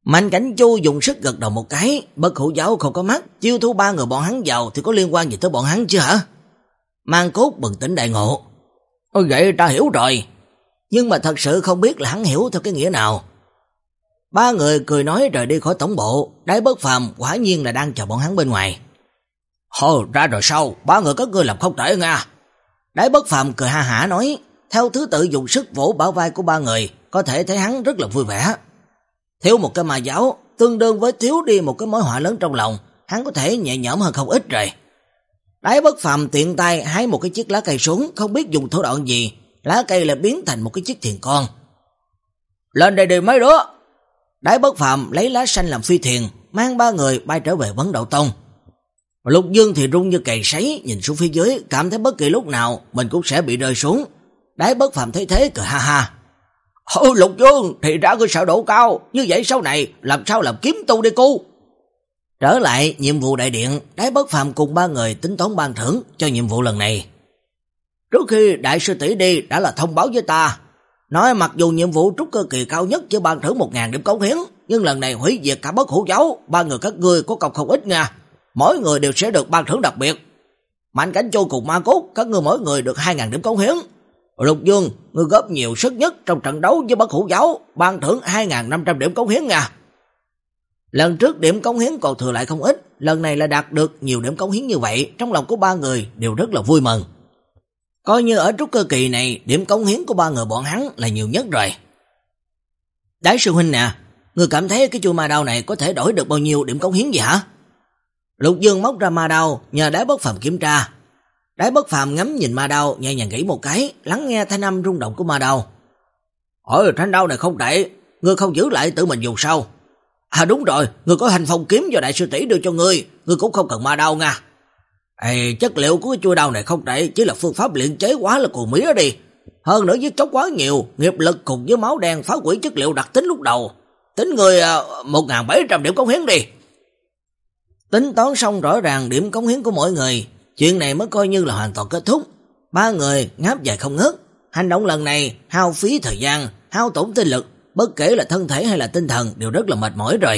Mạnh Cảnh Chu dùng sức gật đầu một cái, Bất Hủ Giáo không có mắt, chiêu thu ba người bọn hắn vào thì có liên quan gì tới bọn hắn chứ hả? Mang Cốt bừng tỉnh đại ngộ. Ôi vậy ta hiểu rồi, nhưng mà thật sự không biết là hắn hiểu theo cái nghĩa nào. Ba người cười nói rời đi khỏi tổng bộ, Đái Bất Phàm quả nhiên là đang chờ bọn hắn bên ngoài. Hồ ra rồi sao, ba người các ngươi làm không tệ nha. Đái Bất Phàm cười ha hả nói, theo thứ tự dùng sức vỗ bả vai của ba người, có thể thấy hắn rất là vui vẻ. Thiếu một cái ma giáo, tương đương với thiếu đi một cái mối họa lớn trong lòng, hắn có thể nhẹ nhõm hơn không ít rồi. Đái Bất Phàm tiện tay hái một cái chiếc lá cây xuống, không biết dùng thủ đoạn gì, lá cây lại biến thành một cái chiếc thuyền con. Lên đây đi mấy đứa. Đái Bất Phàm lấy lá xanh làm phi thuyền, mang ba người bay trở về Vấn Đạo Tông. Lục Dương thì rung như cày sấy, nhìn xuống phía dưới, cảm thấy bất kỳ lúc nào mình cũng sẽ bị rơi xuống. Đái Bất Phàm thấy thế cười ha ha. Ôi Lục Dương, thì ra ngươi sợ độ cao, như vậy sau này làm sao làm kiếm tu đi cu. Trở lại nhiệm vụ đại điện, Đái Bất Phàm cùng ba người tính toán ban thưởng cho nhiệm vụ lần này. Trước khi đại sư tỷ đi đã là thông báo với ta, nói mặc dù nhiệm vụ trúc cơ kỳ cao nhất chỉ ban thưởng một ngàn điểm cống hiến, nhưng lần này hủy diệt cả Bất Hủ Giáo, ba người các ngươi có công không ít nha, mỗi người đều sẽ được ban thưởng đặc biệt. Mạnh Cảnh Chu cùng Ma Cốt, các ngươi mỗi người được hai ngàn điểm cống hiến. Lục Dương, ngươi góp nhiều sức nhất trong trận đấu với Bất Hủ Giáo, ban thưởng hai ngàn năm trăm điểm cống hiến nha. Lần trước điểm cống hiến còn thừa lại không ít, lần này là đạt được nhiều điểm cống hiến như vậy, trong lòng của ba người đều rất là vui mừng. Coi như ở trúc cơ kỳ này, điểm cống hiến của ba người bọn hắn là nhiều nhất rồi. Đái sư huynh nè, ngươi cảm thấy cái chuôi ma đao này có thể đổi được bao nhiêu điểm cống hiến gì hả? Lục Dương móc ra ma đao, nhờ Đái Bất Phàm kiểm tra. Đái Bất Phàm ngắm nhìn ma đao, nhẹ nhàng gãy một cái, lắng nghe thanh âm rung động của ma đao. Ôi, thanh đao này không tệ, ngươi không giữ lại tự mình dùng sao? À đúng rồi, ngươi có hành phong kiếm do đại sư tỷ đưa cho ngươi, ngươi cũng không cần ma đao nha. Ê, chất liệu của cái chuôi đao này không tệ, chỉ là phương pháp luyện chế quá là cuồng mía đi. Hơn nữa giết chóc quá nhiều, nghiệp lực cùng với máu đen phá hủy chất liệu đặc tính lúc đầu. Tính ngươi uh, một nghìn bảy trăm điểm cống hiến đi. Tính toán xong rõ ràng điểm cống hiến của mỗi người, chuyện này mới coi như là hoàn toàn kết thúc. Ba người ngáp dài không ngớt, hành động lần này hao phí thời gian, hao tổn tinh lực, bất kể là thân thể hay là tinh thần đều rất là mệt mỏi rồi.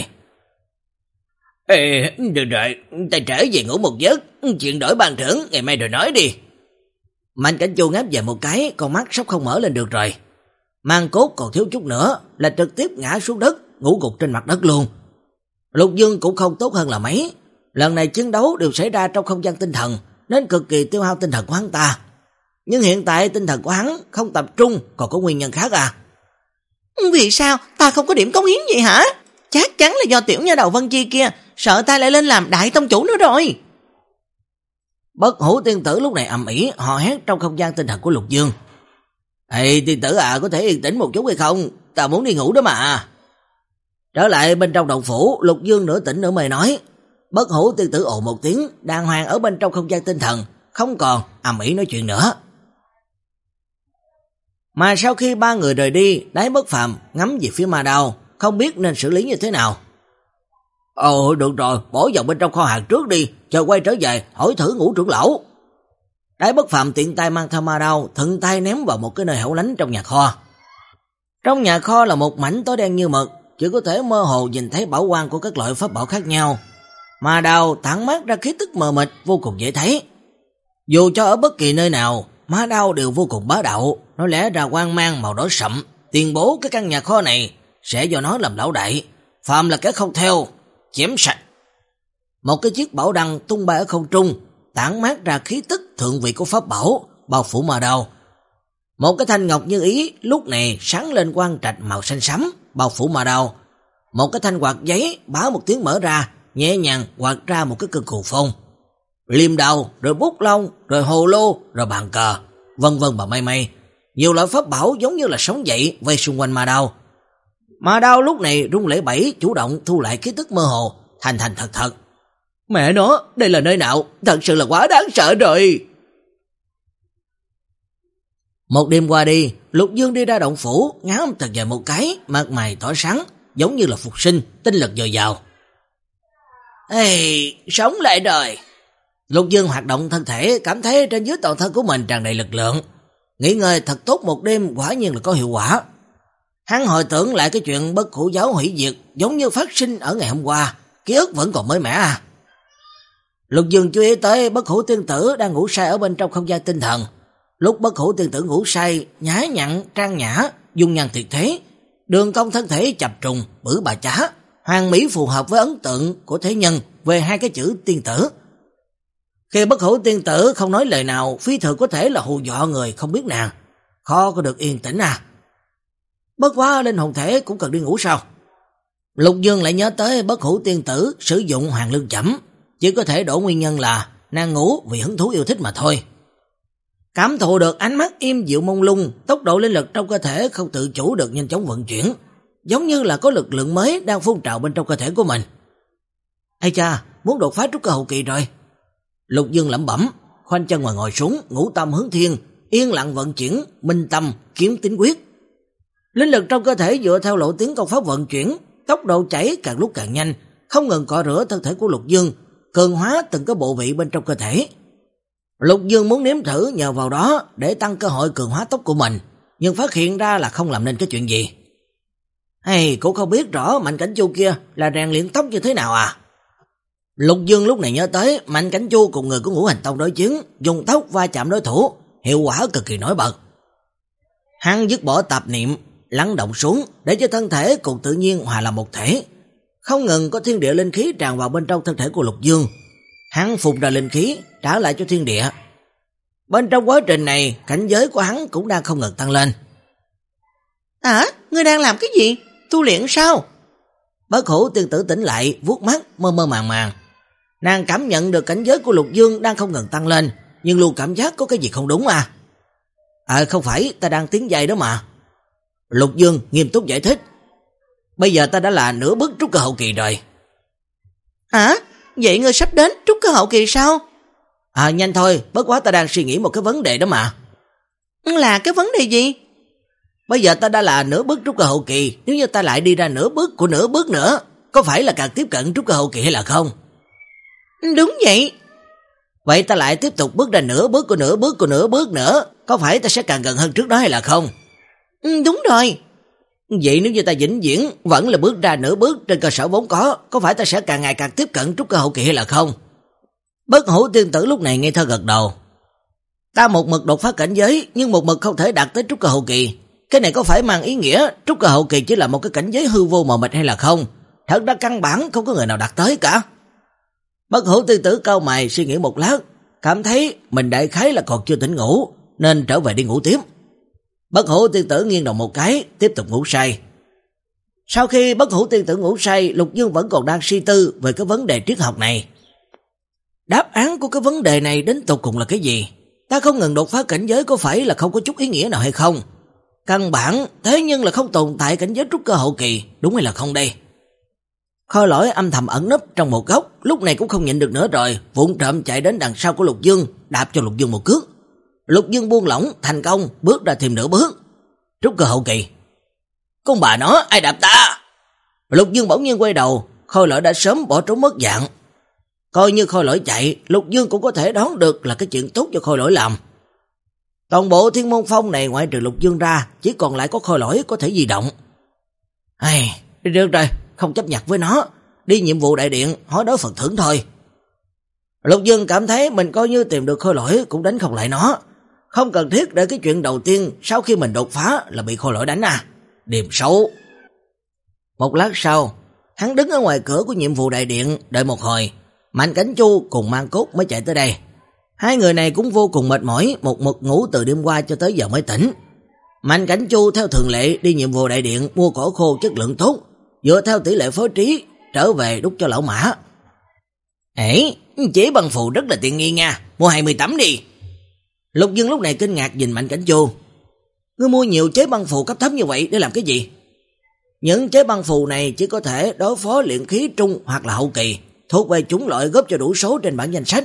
Ê, được rồi, ta trở về ngủ một giấc, chuyện đổi ban thưởng ngày mai rồi nói đi. Mạnh Cảnh Chu ngáp dài một cái, con mắt sắp không mở lên được rồi. Mang Cốt còn thiếu chút nữa là trực tiếp ngã xuống đất, ngủ gục trên mặt đất luôn. Lục Dương cũng không tốt hơn là mấy, lần này chiến đấu đều xảy ra trong không gian tinh thần, nên cực kỳ tiêu hao tinh thần của hắn ta. Nhưng hiện tại tinh thần của hắn không tập trung, còn có nguyên nhân khác à? Vì sao ta không có điểm cống hiến gì hả? Chắc chắn là do tiểu nha đầu Vân Chi kia, sợ ta lại lên làm đại tông chủ nữa rồi. Bất Hủ tiên tử lúc này ầm ĩ hò hét trong không gian tinh thần của Lục Dương. Ê tiên tử à, có thể yên tĩnh một chút hay không? Ta muốn đi ngủ đó mà. Trở lại bên trong động phủ, Lục Dương nửa tỉnh nửa mê nói. Bất Hủ tiên tử ồ một tiếng, đàng hoàng ở bên trong không gian tinh thần, không còn ầm ĩ nói chuyện nữa. Mà sau khi ba người rời đi, Đái Bất Phàm ngắm về phía ma đao, không biết nên xử lý như thế nào. Ồ được rồi, bỏ vào bên trong kho hàng trước đi, chờ quay trở về hỏi thử Ngũ trưởng lão. Đái Bất Phàm tiện tay mang theo ma đao, thuận tay ném vào một cái nơi hẻo lánh trong nhà kho. Trong nhà kho là một mảnh tối đen như mực, chỉ có thể mơ hồ nhìn thấy bảo quang của các loại pháp bảo khác nhau. Ma đao tản mát ra khí tức mờ mịt vô cùng dễ thấy. Dù cho ở bất kỳ nơi nào, ma đao đều vô cùng bá đạo, nó lẽ ra quang mang màu đỏ sậm, tuyên bố cái căn nhà kho này sẽ do nó làm lão đại, phàm là kẻ không theo, chém sạch. Một cái chiếc bảo đăng tung bay ở không trung, tản mát ra khí tức thượng vị của pháp bảo, bao phủ ma đao. Một cái thanh ngọc như ý lúc này sáng lên quang trạch màu xanh xám, bao phủ ma đao. Một cái thanh quạt giấy bá một tiếng mở ra, nhẹ nhàng quạt ra một cái cơn cuồng phong. Liềm đao, rồi bút lông, rồi hồ lô, rồi bàn cờ, vân vân và mây mây. Nhiều loại pháp bảo giống như là sống dậy vây xung quanh ma đao. Ma đao lúc này rung lẩy bẩy, chủ động thu lại khí tức mơ hồ, thành thành thật thật. Mẹ nó, đây là nơi nào? Thật sự là quá đáng sợ rồi. Một đêm qua đi, Lục Dương đi ra động phủ, ngáp thật dài một cái, mặt mày tỏa sáng, giống như là phục sinh, tinh lực dồi dào. Ê, sống lại rồi. Lục Dương hoạt động thân thể, cảm thấy trên dưới toàn thân của mình tràn đầy lực lượng. Nghỉ ngơi thật tốt một đêm quả nhiên là có hiệu quả. Hắn hồi tưởng lại cái chuyện Bất Hủ giáo hủy diệt giống như phát sinh ở ngày hôm qua, ký ức vẫn còn mới mẻ à. Lục Dương chú ý tới Bất Hủ tiên tử đang ngủ say ở bên trong không gian tinh thần. Lúc Bất Hủ tiên tử ngủ say, nhã nhặn, trang nhã, dung nhan tuyệt thế, đường cong thân thể chập trùng, bử bà chá, hoàn mỹ phù hợp với ấn tượng của thế nhân về hai cái chữ tiên tử. Khi Bất Hủ tiên tử không nói lời nào, phi thường có thể là hù dọa người không biết nàng, khó có được yên tĩnh à. Bất quá linh hồn thể cũng cần đi ngủ sao? Lục Dương lại nhớ tới Bất Hủ tiên tử sử dụng hoàng lương chẩm, chỉ có thể đổ nguyên nhân là nàng ngủ vì hứng thú yêu thích mà thôi. Cảm thụ được ánh mắt im dịu mông lung, tốc độ linh lực trong cơ thể không tự chủ được nhanh chóng vận chuyển, giống như là có lực lượng mới đang phun trào bên trong cơ thể của mình. Ây cha, muốn đột phá trúc cơ hậu kỳ rồi. Lục Dương lẩm bẩm, khoanh chân ngoài ngồi xuống, ngũ tâm hướng thiên, yên lặng vận chuyển, minh tâm, kiếm tính quyết. Linh lực trong cơ thể dựa theo lộ tuyến công pháp vận chuyển, tốc độ chảy càng lúc càng nhanh, không ngừng cọ rửa thân thể của Lục Dương, cường hóa từng cái bộ vị bên trong cơ thể. Lục Dương muốn nếm thử nhờ vào đó để tăng cơ hội cường hóa tốc của mình, nhưng phát hiện ra là không làm nên cái chuyện gì. Hay cũng không biết rõ Mạnh Cảnh Chu kia là rèn luyện tốc như thế nào à. Lục Dương lúc này nhớ tới Mạnh Cảnh Chu cùng người của Ngũ Hành Tông đối chiến, dùng tốc va chạm đối thủ, hiệu quả cực kỳ nổi bật. Hắn dứt bỏ tạp niệm, lắng động xuống để cho thân thể cùng tự nhiên hòa làm một thể. Không ngừng có thiên địa linh khí tràn vào bên trong thân thể của Lục Dương. Hắn phun ra linh khí trả lại cho thiên địa. Bên trong quá trình này, cảnh giới của hắn cũng đang không ngừng tăng lên. À, ngươi đang làm cái gì? Tu luyện sao? Bất Hủ tiên tử tỉnh lại, vuốt mắt, mơ mơ màng màng. Nàng cảm nhận được cảnh giới của Lục Dương đang không ngừng tăng lên, nhưng luôn cảm giác có cái gì không đúng à. À không phải, ta đang tiến giai đó mà. Lục Dương nghiêm túc giải thích. Bây giờ ta đã là nửa bước trúc cơ hậu kỳ rồi. À, vậy ngươi sắp đến trúc cơ hậu kỳ sao? À nhanh thôi, bất quá ta đang suy nghĩ một cái vấn đề đó mà. Là cái vấn đề gì? Bây giờ ta đã là nửa bước trúc cơ hậu kỳ, nếu như ta lại đi ra nửa bước của nửa bước nữa, có phải là càng tiếp cận trúc cơ hậu kỳ hay là không? Đúng vậy. Vậy ta lại tiếp tục bước ra nửa bước của nửa bước của nửa bước nữa, có phải ta sẽ càng gần hơn trước đó hay là không? Đúng rồi. Vậy nếu như ta vĩnh viễn vẫn là bước ra nửa bước trên cơ sở vốn có, có phải ta sẽ càng ngày càng tiếp cận trúc cơ hậu kỳ hay là không? Bất Hủ tiên tử lúc này ngây thơ gật đầu. Ta một mực đột phá cảnh giới, nhưng một mực không thể đạt tới trúc cơ hậu kỳ. Cái này có phải mang ý nghĩa trúc cơ hậu kỳ chỉ là một cái cảnh giới hư vô mờ mịt hay là không? Thật ra căn bản không có người nào đạt tới cả. Bất Hủ tiên tử cau mày suy nghĩ một lát, cảm thấy mình đại khái là còn chưa tỉnh ngủ, nên trở về đi ngủ tiếp. Bất Hủ tiên tử nghiêng đầu một cái, tiếp tục ngủ say. Sau khi Bất Hủ tiên tử ngủ say, Lục Dương vẫn còn đang suy tư về cái vấn đề triết học này. Đáp án của cái vấn đề này đến tột cùng là cái gì? Ta không ngừng đột phá cảnh giới có phải là không có chút ý nghĩa nào hay không? Căn bản thế nhưng là không tồn tại cảnh giới trúc cơ hậu kỳ, đúng hay là không đây? Khôi Lỗi âm thầm ẩn nấp trong một góc, lúc này cũng không nhịn được nữa rồi, vụng trộm chạy đến đằng sau của Lục Dương, đạp cho Lục Dương một cước. Lục Dương buông lỏng, thành công, bước ra thêm nửa bước. Trúc cơ hậu kỳ. Con bà nó, ai đạp ta? Lục Dương bỗng nhiên quay đầu, Khôi Lỗi đã sớm bỏ trốn mất dạng. Coi như Khôi Lỗi chạy, Lục Dương cũng có thể đoán được là cái chuyện tốt cho Khôi Lỗi làm. Toàn bộ Thiên Môn Phong này ngoại trừ Lục Dương ra, chỉ còn lại có Khôi Lỗi có thể di động. Ai, được rồi, không chấp nhặt với nó, đi nhiệm vụ đại điện, hỏi đối phần thưởng thôi. Lục Dương cảm thấy mình coi như tìm được Khôi Lỗi cũng đánh không lại nó. Không cần thiết để cái chuyện đầu tiên sau khi mình đột phá là bị Khôi Lỗi đánh à. Điềm xấu. Một lát sau, hắn đứng ở ngoài cửa của nhiệm vụ đại điện, đợi một hồi, Mạnh Cảnh Chu cùng Mang Cốt mới chạy tới đây. Hai người này cũng vô cùng mệt mỏi, một mực ngủ từ đêm qua cho tới giờ mới tỉnh. Mạnh Cảnh Chu theo thường lệ đi nhiệm vụ đại điện mua cỏ khô chất lượng tốt, dựa theo tỷ lệ phối trí, trở về đút cho lão Mã. Ê, chế băng phù rất là tiện nghi nha, mua hai mươi tấm đi. Lục Dương lúc này kinh ngạc nhìn Mạnh Cảnh Chu. Ngươi mua nhiều chế băng phù cấp thấp như vậy để làm cái gì? Những chế băng phù này chỉ có thể đối phó luyện khí trung hoặc là hậu kỳ, thuộc về chủng loại góp cho đủ số trên bảng danh sách.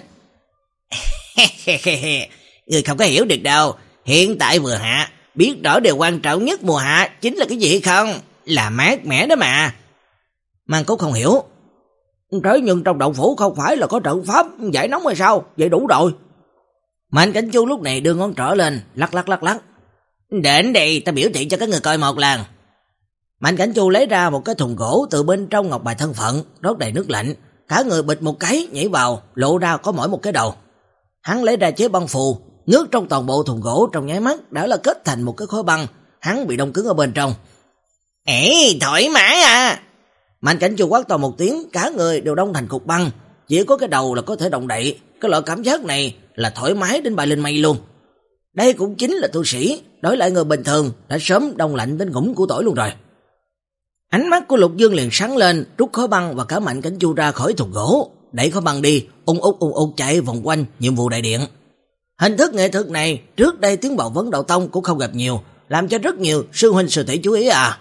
Người không có hiểu được đâu, hiện tại vừa hạ, biết rõ điều quan trọng nhất mùa hạ chính là cái gì không? Là mát mẻ đó mà. Mang Cốt không hiểu. Thế nhưng trong động phủ không phải là có trận pháp giải nóng hay sao? Vậy đủ rồi. Mạnh Cảnh Chu lúc này đưa ngón trỏ lên, lắc lắc lắc lắc. Đến đây ta biểu thị cho các người coi một lần. Mạnh Cảnh Chu lấy ra một cái thùng gỗ từ bên trong ngọc bài thân phận, rót đầy nước lạnh, cả người bịch một cái nhảy vào, lộ ra có mỗi một cái đầu. Hắn lấy ra chế băng phù, nước trong toàn bộ thùng gỗ trong nháy mắt đã là kết thành một cái khối băng, hắn bị đông cứng ở bên trong. Ê, thoải mái à! Mạnh Cảnh Chu quát to một tiếng, cả người đều đông thành cục băng, chỉ có cái đầu là có thể động đậy, cái loại cảm giác này là thoải mái đến bay lên mây luôn. Đây cũng chính là tu sĩ, đối lại người bình thường đã sớm đông lạnh đến ngủm của tỏi luôn rồi. Ánh mắt của Lục Dương liền sáng lên, rút khối băng và cả Mạnh Cảnh Chu ra khỏi thùng gỗ, đẩy khối băng đi, ung út ung út chạy vòng quanh nhiệm vụ đại điện. Hình thức nghệ thuật này trước đây Tiến Vào Vấn Đạo Tông cũng không gặp nhiều, làm cho rất nhiều sư huynh sư tỷ chú ý à.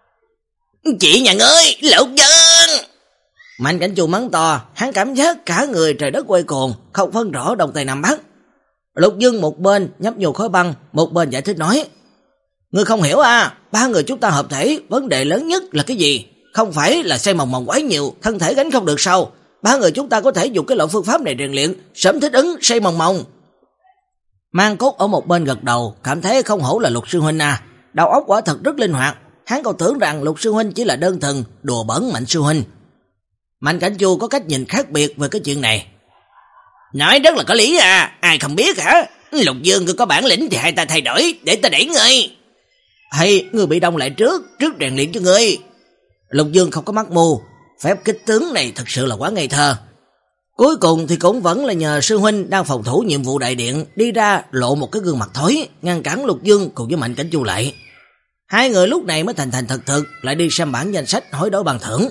Chị nhà ơi, Lục Dương! Mạnh Cảnh Chu mắng to, hắn cảm giác cả người trời đất quay cuồng, không phân rõ đông tây nam bắc. Lục Dương một bên nhấp nhô khối băng, một bên giải thích nói: Ngươi không hiểu à, ba người chúng ta hợp thể, vấn đề lớn nhất là cái gì? Không phải là xây mồng mồng quá nhiều, thân thể gánh không được sao? Ba người chúng ta có thể dùng cái loại phương pháp này rèn luyện, sớm thích ứng xây mồng mồng. Mang Cốt ở một bên gật đầu, cảm thấy không hổ là Lục sư huynh à, đầu óc quả thật rất linh hoạt. Hắn còn tưởng rằng Lục sư huynh chỉ là đơn thuần đùa bỡn Mạnh sư huynh. Mạnh Cảnh Chu có cách nhìn khác biệt về cái chuyện này. Nói rất là có lý à, ai không biết hả? Lục Dương cứ có bản lĩnh thì hai ta thay đổi, để ta đẩy ngươi. Hay, ngươi bị đông lại trước, trước rèn luyện cho ngươi. Lục Dương không có mắt mù, phép kích tướng này thật sự là quá ngây thơ. Cuối cùng thì cũng vẫn là nhờ sư huynh đang phòng thủ nhiệm vụ đại điện đi ra lộ một cái gương mặt thối, ngăn cản Lục Dương cùng với Mạnh Cảnh Chu lại. Hai người lúc này mới thành thành thật thực lại đi xem bảng danh sách hối đoái bằng thưởng.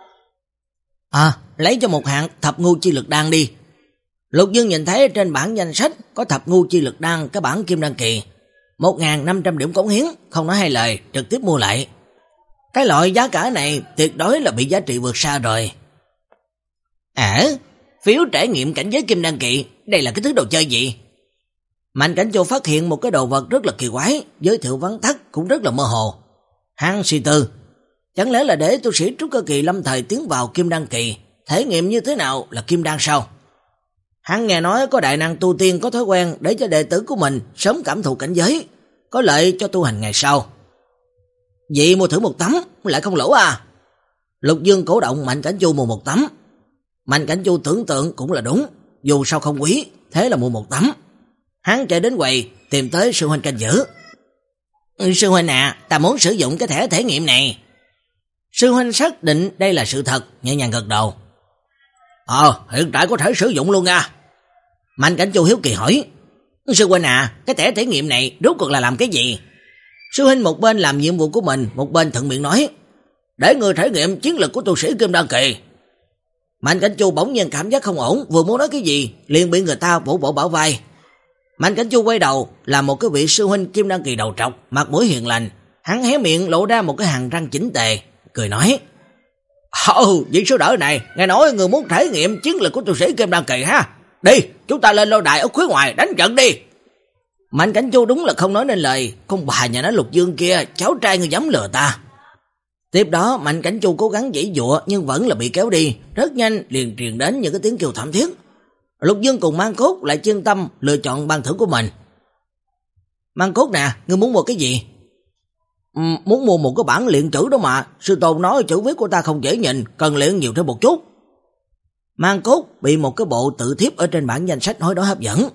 À, lấy cho một hạng thập ngu chi lực đan đi. Lục Dương nhìn thấy trên bảng danh sách có thập ngu chi lực đan, cái bảng kim đan kỳ, một nghìn năm trăm điểm cống hiến, không nói hai lời, trực tiếp mua lại. Cái loại giá cả này tuyệt đối là bị giá trị vượt xa rồi. À, phiếu trải nghiệm cảnh giới kim đan kỳ, đây là cái thứ đồ chơi gì? Mạnh Cảnh Chu phát hiện một cái đồ vật rất là kỳ quái, giới thiệu vắn tắt cũng rất là mơ hồ. Hắn suy tư, chẳng lẽ là để tu sĩ trúc cơ kỳ lâm thời tiến vào kim đan kỳ, thể nghiệm như thế nào là kim đan sao? Hắn nghe nói có đại năng tu tiên có thói quen để cho đệ tử của mình sớm cảm thụ cảnh giới, có lợi cho tu hành ngày sau. Vậy mua thử một tấm, lại không lỗ à? Lục Dương cổ động Mạnh Cảnh Chu mua một tấm. Mạnh Cảnh Chu tưởng tượng cũng là đúng, dù sao không quý, thế là mua một tấm. Hắn chạy đến quầy, tìm tới sư huynh canh giữ. Sư huynh à, ta muốn sử dụng cái thẻ thể nghiệm này. Sư huynh xác định đây là sự thật, nhẹ nhàng gật đầu. Ờ, hiện tại có thể sử dụng luôn à. Mạnh Cảnh Chu hiếu kỳ hỏi. Sư huynh à, cái thẻ thể nghiệm này rốt cuộc là làm cái gì? Sư huynh một bên làm nhiệm vụ của mình, một bên thuận miệng nói. Để người trải nghiệm chiến lực của tu sĩ kim đan kỳ. Mạnh Cảnh Chu bỗng nhiên cảm giác không ổn, vừa muốn nói cái gì, liền bị người ta vỗ vỗ bảo vai. Mạnh Cảnh Chu quay đầu là một cái vị sư huynh kim đan kỳ đầu trọc, mặt mũi hiền lành, hắn hé miệng lộ ra một cái hàm răng chỉnh tề, cười nói: Ồ, vị sư đỡ này, nghe nói người muốn trải nghiệm chiến lực của tu sĩ kim đan kỳ ha. Đi, chúng ta lên lôi đài ở phía ngoài đánh trận đi. Mạnh Cảnh Chu đúng là không nói nên lời, con bà nhà nó Lục Dương kia, cháu trai người dám lừa ta. Tiếp đó Mạnh Cảnh Chu cố gắng giãy giụa nhưng vẫn là bị kéo đi, rất nhanh liền truyền đến những cái tiếng kêu thảm thiết. Lục Dương cùng Mang Cốt lại chuyên tâm lựa chọn ban thưởng của mình. Mang Cốt nè, ngươi muốn mua cái gì? Ừ, muốn mua một cái bản luyện chữ đó mà, sư tôn nói chữ viết của ta không dễ nhìn, cần luyện nhiều thêm một chút. Mang Cốt bị một cái bộ tự thiếp ở trên bản danh sách hối đoái hấp dẫn.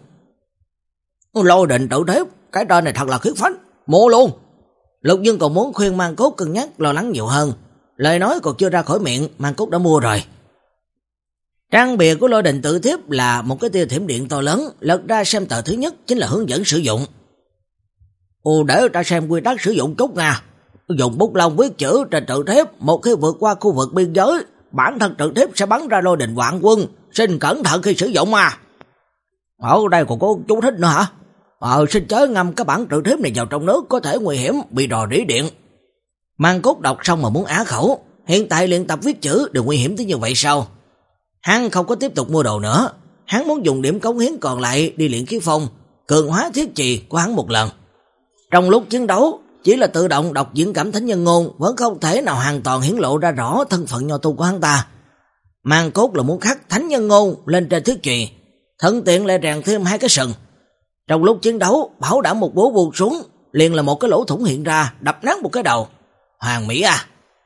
Lôi Định tự thiếp, cái tên này thật là khiếp phách, mua luôn. Lục Dương còn muốn khuyên Mang Cốt cân nhắc lo lắng nhiều hơn, lời nói còn chưa ra khỏi miệng, Mang Cốt đã mua rồi. Trang bìa của Lôi Định tự thiếp là một cái tia thiểm điện to lớn, lật ra xem tờ thứ nhất chính là hướng dẫn sử dụng. Ồ, để ta xem quy tắc sử dụng chút nha. Dùng bút lông viết chữ trên tự thiếp, một khi vượt qua khu vực biên giới, bản thân tự thiếp sẽ bắn ra lôi đình vạn quân, xin cẩn thận khi sử dụng mà. Ở đây còn có chú thích nữa hả? Ờ, xin chớ ngâm cái bản tự thiếp này vào trong nước, có thể nguy hiểm bị rò rỉ điện. Mang Cốt đọc xong mà muốn á khẩu, hiện tại luyện tập viết chữ đều nguy hiểm tới như vậy sao? Hắn không có tiếp tục mua đồ nữa, hắn muốn dùng điểm cống hiến còn lại đi luyện khí phong, cường hóa thiết trì của hắn một lần. Trong lúc chiến đấu, chỉ là tự động đọc diễn cảm thánh nhân ngôn vẫn không thể nào hoàn toàn hiển lộ ra rõ thân phận nho tu của hắn ta. Mang Cốt là muốn khắc thánh nhân ngôn lên trên thiết trì, thuận tiện lại rèn thêm hai cái sừng. Trong lúc chiến đấu, bảo đảm một búa buông xuống, liền là một cái lỗ thủng hiện ra, đập nát một cái đầu. Hoàng Mỹ à.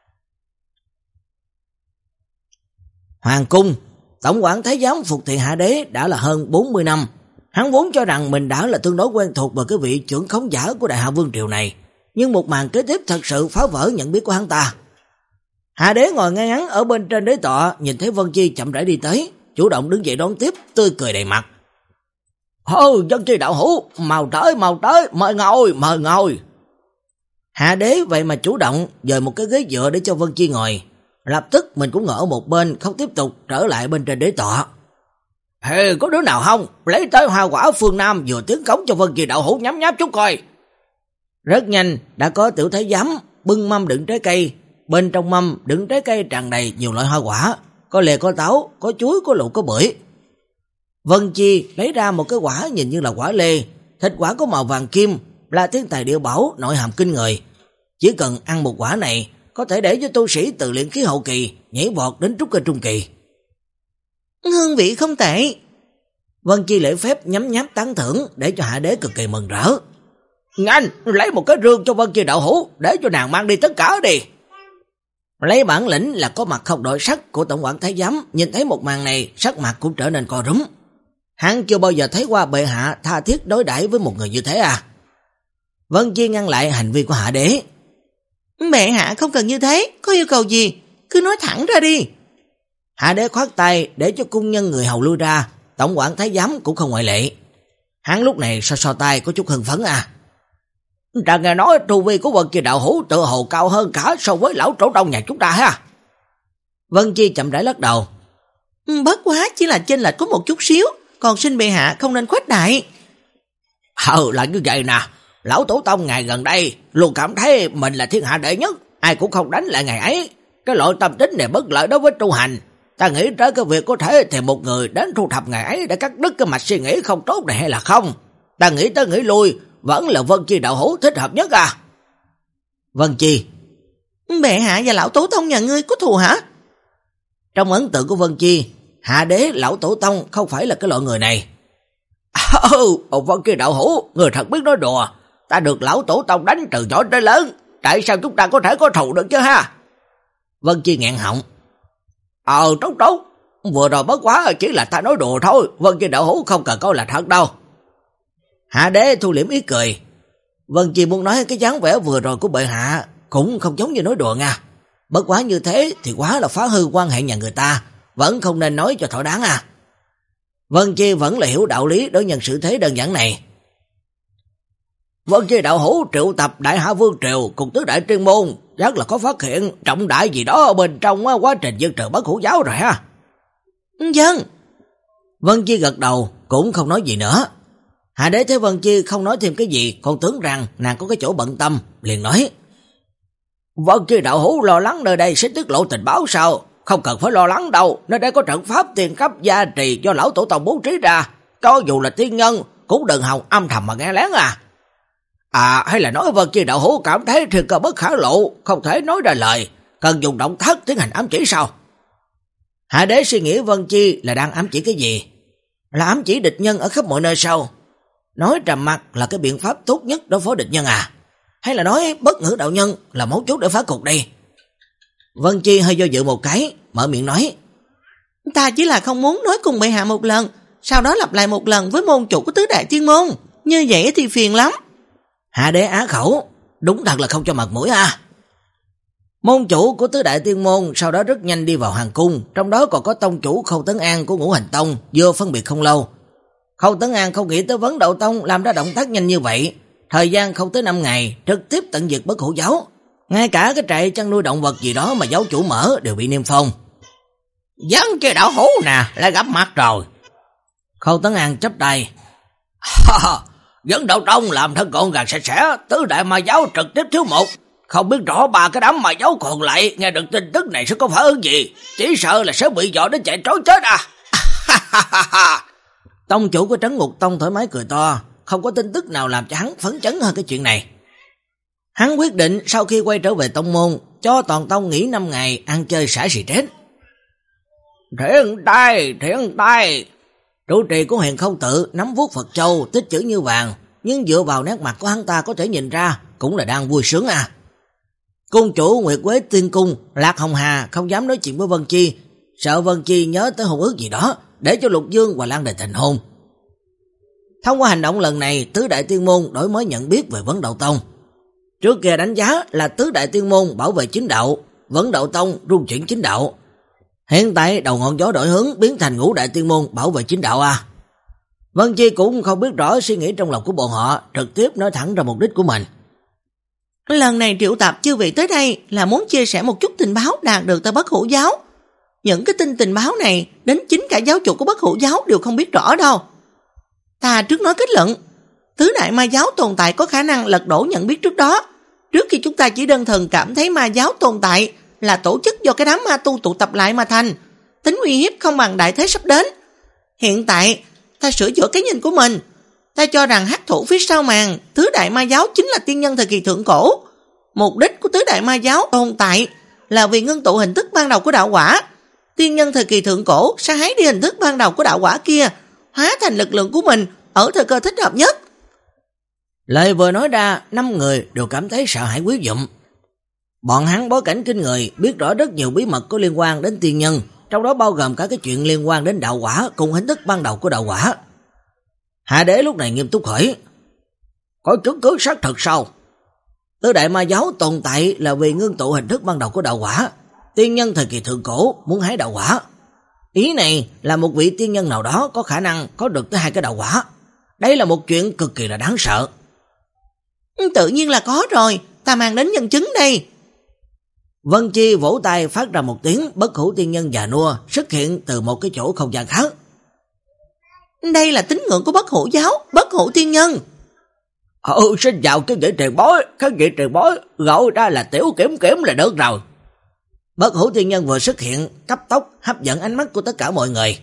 Hoàng cung, tổng quản thái giám phục thị Hạ Đế đã là hơn bốn mươi năm. Hắn vốn cho rằng mình đã là tương đối quen thuộc với cái vị trưởng khống giả của Đại Hạ Vương triều này, nhưng một màn kế tiếp thật sự phá vỡ nhận biết của hắn ta. Hạ Đế ngồi ngay ngắn ở bên trên đế tọa, nhìn thấy Vân Chi chậm rãi đi tới, chủ động đứng dậy đón tiếp, tươi cười đầy mặt. "Hô, Vân Chi đạo hữu, mau tới, mau tới, mời ngồi, mời ngồi." Hạ Đế vậy mà chủ động dời một cái ghế dựa để cho Vân Chi ngồi. Lập tức mình cũng ngồi ở một bên, không tiếp tục trở lại bên trên đế tọa. "Hề, có đứa nào không? Lấy tới hoa quả phương Nam vừa tiến cống cho Vân Chi đạo hữu nhắm nháp chút coi." Rất nhanh đã có tiểu thái giám bưng mâm đựng trái cây, bên trong mâm đựng trái cây tràn đầy nhiều loại hoa quả, có lê, có táo, có chuối, có lựu, có bưởi. Vân Chi lấy ra một cái quả nhìn như là quả lê, thịt quả có màu vàng kim, là thiên tài địa bảo, nội hàm kinh người. Chỉ cần ăn một quả này có thể để cho tu sĩ từ luyện khí hậu kỳ nhảy vọt đến trúc cơ trung kỳ. Hương vị không tệ. Vân Chi lễ phép nhấm nháp tán thưởng để cho Hạ Đế cực kỳ mừng rỡ. "Nhanh, lấy một cái rương cho Vân Chi đạo hữu, để cho nàng mang đi tất cả đi." Lấy bản lĩnh là có mặt không đổi sắc của tổng quản thái giám, nhìn thấy một màn này, sắc mặt cũng trở nên co rúm. Hắn chưa bao giờ thấy qua bệ hạ tha thiết đối đãi với một người như thế à. Vân Chi ngăn lại hành vi của Hạ Đế. "Bệ hạ không cần như thế, có yêu cầu gì, cứ nói thẳng ra đi." Hạ Đế khoát tay để cho cung nhân người hầu lui ra, tổng quản thái giám cũng không ngoại lệ. Hắn lúc này so so tay có chút hưng phấn à. "Ta nghe nói tu vi của Vân Chi đạo hữu tự hồ cao hơn cả so với lão tổ tông nhà chúng ta ha." Vân Chi chậm rãi lắc đầu. "Bất quá chỉ là chênh lệch có một chút xíu, còn xin bệ hạ không nên khuếch đại." "Ừ, là như vậy nè, lão tổ tông ngày gần đây luôn cảm thấy mình là thiên hạ đệ nhất, ai cũng không đánh lại ngày ấy. Cái loại tâm tính này bất lợi đối với tu hành. Ta nghĩ tới cái việc có thể tìm một người đến thu thập ngày ấy để cắt đứt cái mạch suy nghĩ không tốt này hay là không. Ta nghĩ tới nghĩ lui, vẫn là Vân Chi đạo hữu thích hợp nhất à." Vân Chi: "Bệ hạ và lão tổ tông nhà ngươi có thù hả?" Trong ấn tượng của Vân Chi, Hạ Đế lão tổ tông không phải là cái loại người này. "Ừ, ông Vân Chi đạo hữu, người thật biết nói đùa. Ta được lão tổ tông đánh từ nhỏ tới lớn, tại sao chúng ta có thể có thù được chứ ha?" Vân Chi nghẹn họng. Ờ tốt tốt, vừa rồi bất quá chỉ là ta nói đùa thôi, Vân Chi đạo hữu không cần coi là thật đâu." Hạ Đế thu liễm ý cười. Vân Chi muốn nói cái dáng vẻ vừa rồi của bệ hạ cũng không giống như nói đùa nha. Bất quá như thế thì quá là phá hư quan hệ nhà người ta, vẫn không nên nói cho thỏa đáng à. Vân Chi vẫn là hiểu đạo lý đối nhân xử thế đơn giản này. "Vân Chi đạo hữu triệu tập Đại Hạ Vương triều cùng tứ đại chuyên môn, chắc là có phát hiện trọng đại gì đó ở bên trong quá trình dân trừ bất hủ giáo rồi ha." "Vâng." Vân Chi gật đầu, cũng không nói gì nữa. Hạ Đế thấy Vân Chi không nói thêm cái gì, còn tưởng rằng nàng có cái chỗ bận tâm, liền nói: "Vân Chi đạo hữu lo lắng nơi đây sẽ tiết lộ tình báo sao? Không cần phải lo lắng đâu, nơi đây có trận pháp tiền cấp gia trì do lão tổ tông bố trí ra, cho dù là tiên nhân cũng đừng hòng âm thầm mà nghe lén à. À, hay là nói Vân Chi đạo hữu cảm thấy thiên cơ bất khả lộ, không thể nói ra lời, cần dùng động tác tiến hành ám chỉ sao?" Hạ Đế suy nghĩ Vân Chi là đang ám chỉ cái gì? Là ám chỉ địch nhân ở khắp mọi nơi sao? Nói trầm mặc là cái biện pháp tốt nhất đối phó địch nhân à? Hay là nói bất ngữ đạo nhân là mấu chốt để phá cục đây? Vân Chi hơi do dự một cái, mở miệng nói: "Ta chỉ là không muốn nói cùng bệ hạ một lần, sau đó lặp lại một lần với môn chủ của tứ đại tiên môn, như vậy thì phiền lắm." Hạ Đế á khẩu, đúng thật là không cho mặt mũi à. Môn chủ của tứ đại tiên môn sau đó rất nhanh đi vào hoàng cung, trong đó còn có tông chủ Khâu Tấn An của Ngũ Hành Tông, vừa phân biệt không lâu. Khâu Tấn An không nghĩ tới Vấn Đạo Tông làm ra động tác nhanh như vậy, thời gian không tới năm ngày, trực tiếp tận diệt bất hủ giáo. Ngay cả cái trại chăn nuôi động vật gì đó mà giáo chủ mở đều bị niêm phong. "Vân Chi đạo hữu nè, lại gặp mặt rồi." Khâu Tấn An chắp tay: "Vấn Đạo Tông làm thân gọn gàng sạch sẽ, tứ đại ma giáo trực tiếp thiếu một. Không biết rõ ba cái đám ma giáo còn lại nghe được tin tức này sẽ có phản ứng gì, chỉ sợ là sẽ bị dọa đến chạy trối chết à." Tông chủ của Trấn Ngục Tông thoải mái cười to, không có tin tức nào làm cho hắn phấn chấn hơn cái chuyện này. Hắn quyết định sau khi quay trở về tông môn, cho toàn tông nghỉ năm ngày ăn chơi xả xì chết. "Thiện tai, thiện tai." Trụ trì của Huyền Không Tự nắm vuốt Phật Châu, tích chữ như vàng, nhưng dựa vào nét mặt của hắn ta có thể nhìn ra cũng là đang vui sướng à. Cung chủ Nguyệt Quế Tiên Cung Lạc Hồng Hà không dám nói chuyện với Vân Chi, sợ Vân Chi nhớ tới hôn ước gì đó để cho Lục Dương và Lan Đề thành hôn. Thông qua hành động lần này, tứ đại tiên môn đổi mới nhận biết về Vấn Đạo Tông. Trước kia đánh giá là tứ đại tiên môn bảo vệ chính đạo, Vấn Đạo Tông rung chuyển chính đạo. Hiện tại đầu ngọn gió đổi hướng biến thành ngũ đại tiên môn bảo vệ chính đạo à. Vân Chi cũng không biết rõ suy nghĩ trong lòng của bọn họ, trực tiếp nói thẳng ra mục đích của mình. Lần này triệu tập chư vị tới đây là muốn chia sẻ một chút tình báo đạt được từ Bất Hủ giáo. Những cái tin tình báo này đến chính cả giáo chủ của Bất Hủ giáo đều không biết rõ đâu. Ta trước nói kết luận, tứ đại ma giáo tồn tại có khả năng lật đổ nhận biết trước đó. Trước khi chúng ta chỉ đơn thuần cảm thấy ma giáo tồn tại là tổ chức do cái đám ma tu tụ tập lại mà thành, tính uy hiếp không bằng đại thế sắp đến. Hiện tại ta sửa chữa cái nhìn của mình, ta cho rằng hắc thủ phía sau màn tứ đại ma giáo chính là tiên nhân thời kỳ thượng cổ. Mục đích của tứ đại ma giáo tồn tại là vì ngưng tụ hình thức ban đầu của đạo quả. Tiên nhân thời kỳ thượng cổ sẽ hái đi hình thức ban đầu của đạo quả kia, hóa thành lực lượng của mình ở thời cơ thích hợp nhất. Lời vừa nói ra, năm người đều cảm thấy sợ hãi quý dụm. Bọn hắn bối cảnh kinh người, biết rõ rất nhiều bí mật có liên quan đến tiên nhân, trong đó bao gồm cả cái chuyện liên quan đến đạo quả cùng hình thức ban đầu của đạo quả. Hạ Đế lúc này nghiêm túc hỏi, có chứng cứ xác thực sao? Tứ đại ma giáo tồn tại là vì ngưng tụ hình thức ban đầu của đạo quả. Tiên nhân thời kỳ thượng cổ muốn hái đạo quả. Ý này là một vị tiên nhân nào đó có khả năng có được tới hai cái đạo quả. Đây là một chuyện cực kỳ là đáng sợ. Tự nhiên là có rồi, ta mang đến nhân chứng đây. Vân Chi vỗ tay phát ra một tiếng, Bất Hủ tiên nhân già nua xuất hiện từ một cái chỗ không gian khác. Đây là tín ngưỡng của Bất Hủ giáo, Bất Hủ tiên nhân. Ừ, xin chào cái vị tiền bối, cái vị tiền bối, gọi ra là Tiểu Kiểm Kiểm là được rồi. Bất Hủ tiên nhân vừa xuất hiện, cấp tốc hấp dẫn ánh mắt của tất cả mọi người.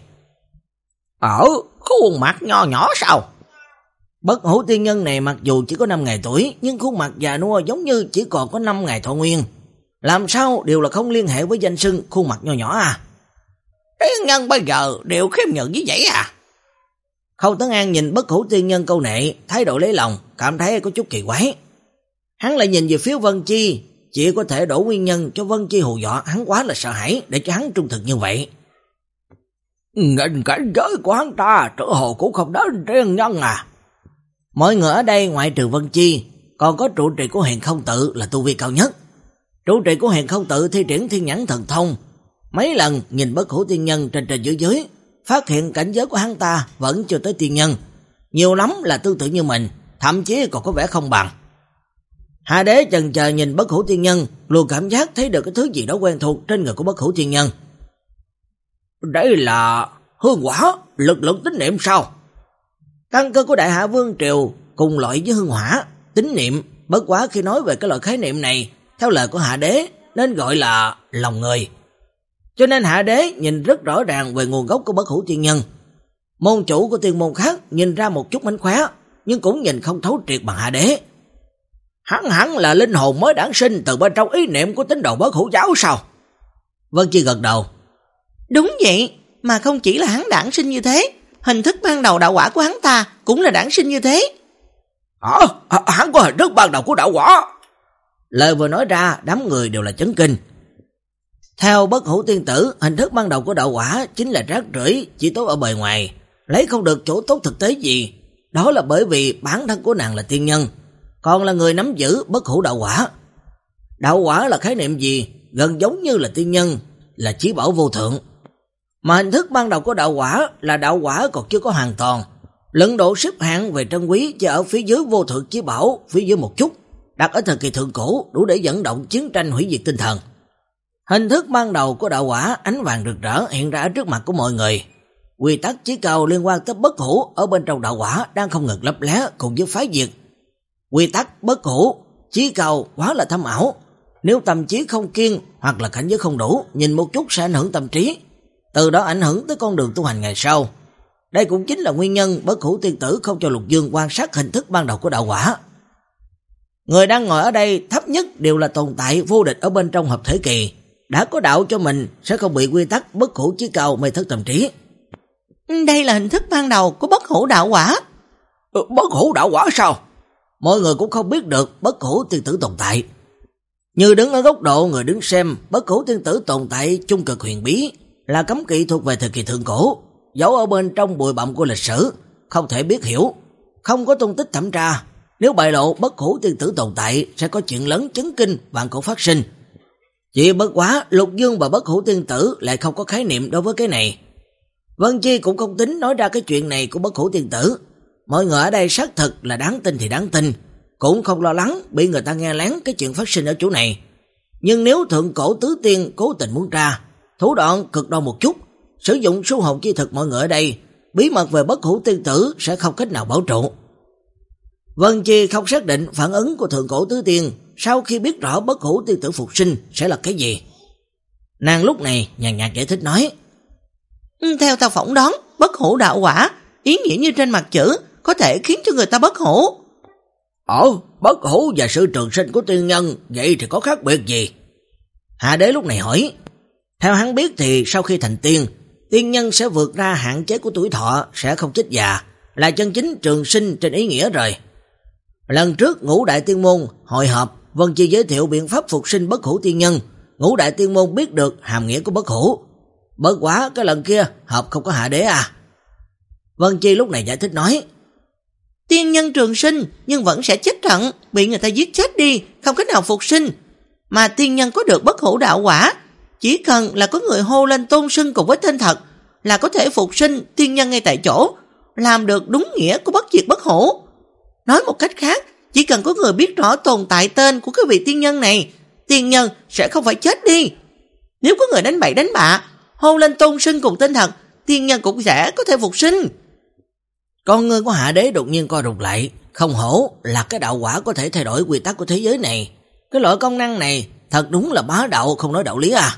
Ở khuôn mặt nho nhỏ sao? Bất Hủ tiên nhân này mặc dù chỉ có năm ngày tuổi, nhưng khuôn mặt già nua giống như chỉ còn có năm ngày thọ nguyên. Làm sao đều là không liên hệ với danh xưng khuôn mặt nho nhỏ à? Tiên nhân bây giờ đều khiêm nhường như vậy à? Khâu Tấn An nhìn Bất Hủ tiên nhân câu nệ, thái độ lấy lòng, cảm thấy có chút kỳ quái. Hắn lại nhìn về phía Vân Chi, chỉ có thể đổ nguyên nhân cho Vân Chi hù dọa hắn quá là sợ hãi để cho hắn trung thực như vậy. Ngành cảnh giới của hắn ta trở hồ cũng không đến tiên nhân à. Mọi người ở đây ngoại trừ Vân Chi, còn có trụ trì của Huyền Không Tự là tu vi cao nhất. Trụ trì của Huyền Không Tự thi triển thiên nhãn thần thông, mấy lần nhìn Bất Hủ tiên nhân trên trên dưới dưới, phát hiện cảnh giới của hắn ta vẫn chưa tới tiên nhân, nhiều lắm là tương tự như mình, thậm chí còn có vẻ không bằng. Hạ Đế chần chờ nhìn Bất Hủ tiên nhân, luôn cảm giác thấy được cái thứ gì đó quen thuộc trên người của Bất Hủ tiên nhân. Đây là hương hỏa, lực lượng tín niệm sao? Căn cơ của Đại Hạ Vương Triều cùng loại với hương hỏa, tín niệm, bất quá khi nói về cái loại khái niệm này, theo lời của Hạ Đế nên gọi là lòng người. Cho nên Hạ Đế nhìn rất rõ ràng về nguồn gốc của Bất Hủ tiên nhân. Môn chủ của tiên môn khác nhìn ra một chút mánh khóe, nhưng cũng nhìn không thấu triệt bằng Hạ Đế. Hắn hẳn là linh hồn mới đản sinh từ bên trong ý niệm của tín đồ Bất Hủ giáo sao? Vân Chi gật đầu. Đúng vậy, mà không chỉ là hắn đản sinh như thế, hình thức ban đầu đạo quả của hắn ta cũng là đản sinh như thế. Hả? À, hắn có hình thức ban đầu của đạo quả? Lời vừa nói ra, đám người đều là chấn kinh. Theo Bất Hủ tiên tử, hình thức ban đầu của đạo quả chính là rác rưởi, chỉ tốt ở bề ngoài, lấy không được chỗ tốt thực tế gì. Đó là bởi vì bản thân của nàng là tiên nhân, còn là người nắm giữ Bất Hủ đạo quả. Đạo quả là khái niệm gì? Gần giống như là tiên nhân, là chí bảo vô thượng. Mà hình thức ban đầu của đạo quả là đạo quả còn chưa có hoàn toàn. Luận độ xếp hạng về trân quý chỉ ở phía dưới vô thượng chí bảo, phía dưới một chút, đặt ở thời kỳ thượng cổ đủ để dẫn động chiến tranh hủy diệt tinh thần. Hình thức ban đầu của đạo quả ánh vàng rực rỡ hiện ra ở trước mặt của mọi người. Quy tắc chí cao liên quan tới Bất Hủ ở bên trong đạo quả đang không ngừng lấp lé cùng với phái diệt. Quy tắc Bất Hủ chí cao quá là thâm ảo, nếu tâm trí không kiên hoặc là cảnh giới không đủ, nhìn một chút sẽ ảnh hưởng tâm trí, từ đó ảnh hưởng tới con đường tu hành ngày sau. Đây cũng chính là nguyên nhân Bất Hủ tiên tử không cho Lục Dương quan sát hình thức ban đầu của đạo quả. Người đang ngồi ở đây thấp nhất đều là tồn tại vô địch ở bên trong hợp thể kỳ, đã có đạo cho mình sẽ không bị quy tắc Bất Hủ chí cao mê thất tâm trí. Đây là hình thức ban đầu của Bất Hủ đạo quả. Bất Hủ đạo quả sao? Mọi người cũng không biết được Bất Hủ tiên tử tồn tại. Như đứng ở góc độ người đứng xem, Bất Hủ Tiên Tử tồn tại trung cực huyền bí, là cấm kỵ thuộc về thời kỳ thượng cổ, giấu ở bên trong bụi bặm của lịch sử, không thể biết hiểu, không có tung tích thẩm tra. Nếu bại lộ Bất Hủ Tiên Tử tồn tại, sẽ có chuyện lớn chấn kinh vạn cổ phát sinh. Chỉ bất quá Lục Dương và Bất Hủ Tiên Tử lại không có khái niệm đối với cái này. Vân Chi cũng không tính nói ra cái chuyện này của Bất Hủ Tiên Tử. Mọi người ở đây xác thực là đáng tin thì đáng tin, cũng không lo lắng bị người ta nghe lén cái chuyện phát sinh ở chỗ này. Nhưng nếu thượng cổ tứ tiên cố tình muốn ra, thủ đoạn cực đoan một chút, sử dụng su hồn chi thực mọi người ở đây, bí mật về Bất Hủ Tiên Tử sẽ không cách nào bảo trụ. Vân Chi không xác định phản ứng của thượng cổ tứ tiên sau khi biết rõ Bất Hủ Tiên Tử phục sinh sẽ là cái gì. Nàng lúc này nhàn nhạt giải thích nói: Theo ta phỏng đoán, bất hủ đạo quả, ý nghĩa như trên mặt chữ, có thể khiến cho người ta bất hủ. Ồ, bất hủ và sự trường sinh của tiên nhân, vậy thì có khác biệt gì? Hạ Đế lúc này hỏi. Theo hắn biết thì sau khi thành tiên, tiên nhân sẽ vượt ra hạn chế của tuổi thọ, sẽ không chết già, là chân chính trường sinh trên ý nghĩa rồi. Lần trước Ngũ Đại Tiên Môn hội họp, Vân Chi giới thiệu biện pháp phục sinh bất hủ tiên nhân, Ngũ Đại Tiên Môn biết được hàm nghĩa của bất hủ. Bất quá cái lần kia họp không có Hạ Đế à? Vân Chi lúc này giải thích nói: Tiên nhân trường sinh nhưng vẫn sẽ chết trận, bị người ta giết chết đi, không cách nào phục sinh. Mà tiên nhân có được bất hủ đạo quả, chỉ cần là có người hô lên tôn xưng cùng với tên thật, là có thể phục sinh tiên nhân ngay tại chỗ, làm được đúng nghĩa của bất diệt bất hủ. Nói một cách khác, chỉ cần có người biết rõ tồn tại tên của cái vị tiên nhân này, tiên nhân sẽ không phải chết đi. Nếu có người đánh bậy đánh bạ, hô lên tôn xưng cùng tên thật, tiên nhân cũng sẽ có thể phục sinh. Con ngươi của Hạ Đế đột nhiên co rụt lại, không hổ là cái đạo quả có thể thay đổi quy tắc của thế giới này. Cái loại công năng này thật đúng là bá đạo không nói đạo lý à.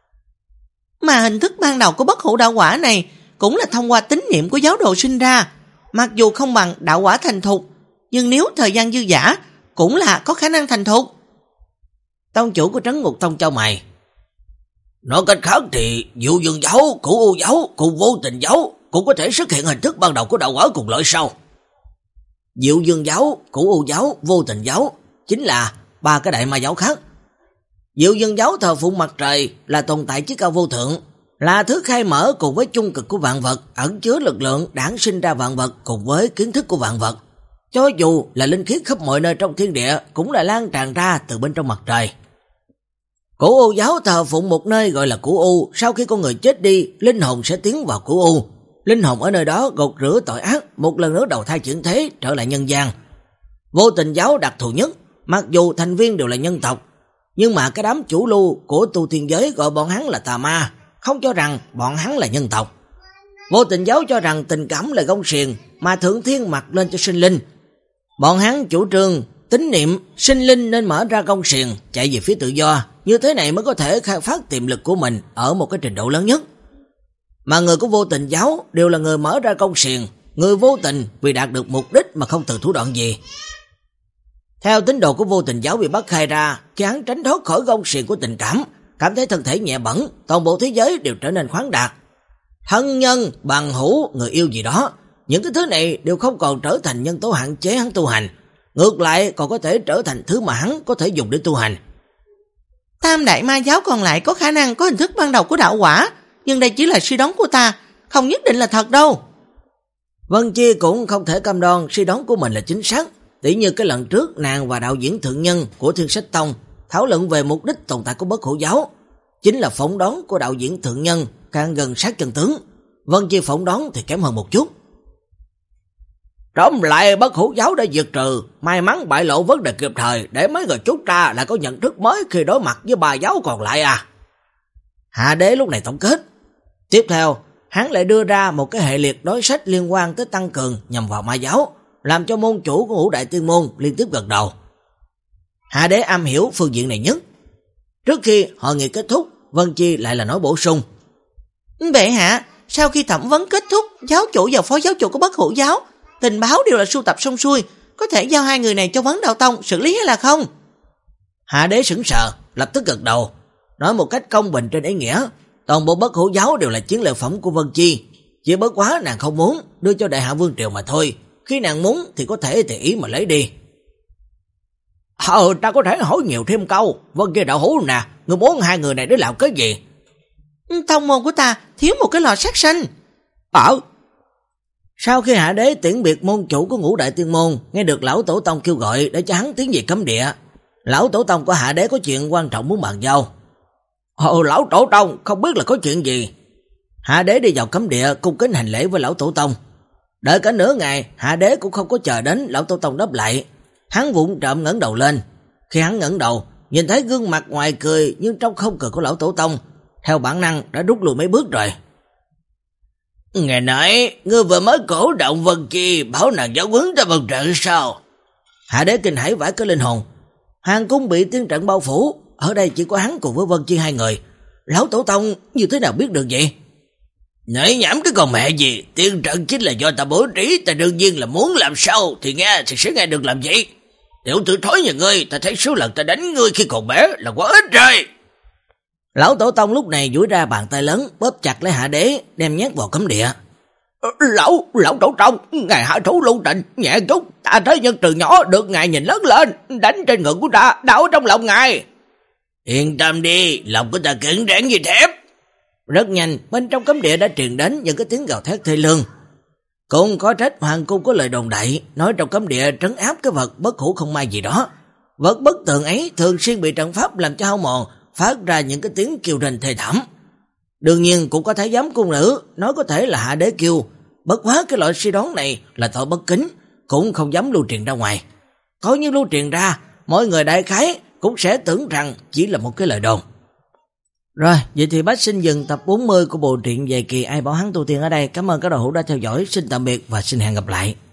Mà hình thức ban đầu của bất hủ đạo quả này cũng là thông qua tín niệm của giáo đồ sinh ra. Mặc dù không bằng đạo quả thành thục, nhưng nếu thời gian dư dả cũng là có khả năng thành thục. Tông chủ của Trấn Ngục Tông chau mày. Nói cách khác thì Dụ Dương giáo, Cửu U giáo cùng Vô Tình giáo cũng có thể xuất hiện hình thức ban đầu của đạo quả cùng loại sau. Dụ Dương giáo, Cửu U giáo, Vô Tình giáo chính là ba cái đại ma giáo khác. Dụ Dương giáo thờ phụng mặt trời, là tồn tại chí cao vô thượng, là thứ khai mở cùng với chung cực của vạn vật, ẩn chứa lực lượng đản sinh ra vạn vật cùng với kiến thức của vạn vật. Cho dù là linh khí khắp mọi nơi trong thiên địa cũng là lan tràn ra từ bên trong mặt trời. Cửu U giáo thờ phụng một nơi gọi là Cửu U, sau khi con người chết đi, linh hồn sẽ tiến vào Cửu U. Linh hồn ở nơi đó gột rửa tội ác, một lần nữa đầu thai chuyển thế trở lại nhân gian. Vô Tình giáo đặc thù nhất, mặc dù thành viên đều là nhân tộc, nhưng mà cái đám chủ lưu của tu tiên giới gọi bọn hắn là tà ma, không cho rằng bọn hắn là nhân tộc. Vô Tình giáo cho rằng tình cảm là gông xiềng mà thượng thiên mặc lên cho sinh linh. Bọn hắn chủ trương tín niệm sinh linh nên mở ra gông xiềng chạy về phía tự do, như thế này mới có thể khai phát tiềm lực của mình ở một cái trình độ lớn nhất. Mà người của Vô Tình giáo đều là người mở ra gông xiềng, người vô tình vì đạt được mục đích mà không từ thủ đoạn gì. Theo tín đồ của Vô Tình giáo bị bắt khai ra, khi hắn tránh thoát khỏi gông xiềng của tình cảm, cảm thấy thân thể nhẹ bẩn, toàn bộ thế giới đều trở nên khoáng đạt. Thân nhân, bằng hữu, người yêu gì đó, những cái thứ này đều không còn trở thành nhân tố hạn chế hắn tu hành, ngược lại còn có thể trở thành thứ mà hắn có thể dùng để tu hành. Tam đại ma giáo còn lại có khả năng có hình thức ban đầu của đạo quả, nhưng đây chỉ là suy đoán của ta, không nhất định là thật đâu. Vân Chi cũng không thể cam đoan suy đoán của mình là chính xác. Tỉ như cái lần trước nàng và đạo diễn thượng nhân của Thiên Sách Tông thảo luận về mục đích tồn tại của bất hủ giáo, chính là phỏng đoán của đạo diễn thượng nhân càng gần sát chân tướng. Vân Chi phỏng đoán thì kém hơn một chút. Tóm lại bất hủ giáo đã diệt trừ, may mắn bại lộ vấn đề kịp thời để mấy người chúng ta lại có nhận thức mới khi đối mặt với ba giáo còn lại à. Hạ Đế lúc này tổng kết. Tiếp theo, hắn lại đưa ra một cái hệ liệt đối sách liên quan tới tăng cường nhằm vào ma giáo, làm cho môn chủ của Ngũ Đại Tiên Môn liên tiếp gật đầu. Hạ Đế am hiểu phương diện này nhất. Trước khi hội nghị kết thúc, Vân Chi lại là nói bổ sung. Bệ hạ, sau khi thẩm vấn kết thúc, giáo chủ và phó giáo chủ của bất hủ giáo, tình báo đều là sưu tập xong xuôi, có thể giao hai người này cho Vấn Đạo Tông xử lý hay là không? Hạ Đế sững sờ, lập tức gật đầu, nói một cách công bình trên ý nghĩa, toàn bộ bất hủ giáo đều là chiến lợi phẩm của Vân Chi, chỉ bất quá nàng không muốn đưa cho Đại Hạ Vương Triều mà thôi, khi nàng muốn thì có thể tùy ý mà lấy đi. Ờ, ta có thể hỏi nhiều thêm câu. Vân kia đạo hữu nè, ngươi muốn hai người này để làm cái gì? Tông môn của ta thiếu một cái lò sát sinh. Ờ. Sau khi Hạ Đế tiễn biệt môn chủ của Ngũ Đại Tiên Môn, nghe được lão tổ tông kêu gọi để cho hắn tiến về cấm địa. Lão tổ tông của Hạ Đế có chuyện quan trọng muốn bàn giao. Ồ, lão tổ tông, không biết là có chuyện gì? Hạ Đế đi vào cấm địa cung kính hành lễ với lão tổ tông. Đợi cả nửa ngày, Hạ Đế cũng không có chờ đến lão tổ tông đáp lại. Hắn vụng trộm ngẩng đầu lên. Khi hắn ngẩng đầu, nhìn thấy gương mặt ngoài cười nhưng trong không cười của lão tổ tông, theo bản năng đã rút lui mấy bước rồi. Nghe nói, ngươi vừa mới cổ động Vân Chi bảo nàng giáo huấn ta một trận sao? Hạ Đế kinh hãi vãi cái linh hồn. Hoàng cung bị tiên trận bao phủ, ở đây chỉ có hắn cùng với Vân Chi hai người. Lão tổ tông như thế nào biết được vậy? Nãy nhảm cái con mẹ gì, tiên trận chính là do ta bố trí, ta đương nhiên là muốn làm sao thì nghe thì sẽ nghe được làm gì. Tiểu tử thối nhà ngươi, ta thấy số lần ta đánh ngươi khi còn bé là quá ít rồi. Lão tổ tông lúc này duỗi ra bàn tay lớn, bóp chặt lấy Hạ Đế, đem nhét vào cấm địa. Lão, lão tổ tông, ngài hạ thủ lưu tình, nhẹ chút, ta thấy nhân từ nhỏ được ngài nhìn lớn lên, đánh trên ngực của ta, đau trong lòng ngài. Yên tâm đi, lòng của ta cứng rắn như thép. Rất nhanh, bên trong cấm địa đã truyền đến những cái tiếng gào thét thê lương. Cũng có trách hoàng cung có lời đồn đại, nói trong cấm địa trấn áp cái vật bất hủ không may gì đó. Vật bất tường ấy thường xuyên bị trận pháp làm cho hao mòn, phát ra những cái tiếng kêu rên thê thảm. Đương nhiên cũng có thái giám cung nữ nói có thể là Hạ Đế kêu, bất quá cái loại suy đoán này là tội bất kính, cũng không dám lưu truyền ra ngoài. Coi như lưu truyền ra, mọi người đại khái cũng sẽ tưởng rằng chỉ là một cái lời đồn. Rồi, vậy thì Bách xin dừng tập bốn mươi của bộ truyện Dài Kỳ Ai Bảo Hắn Tu Tiên ở đây. Cảm ơn các đạo hữu đã theo dõi, xin tạm biệt và xin hẹn gặp lại.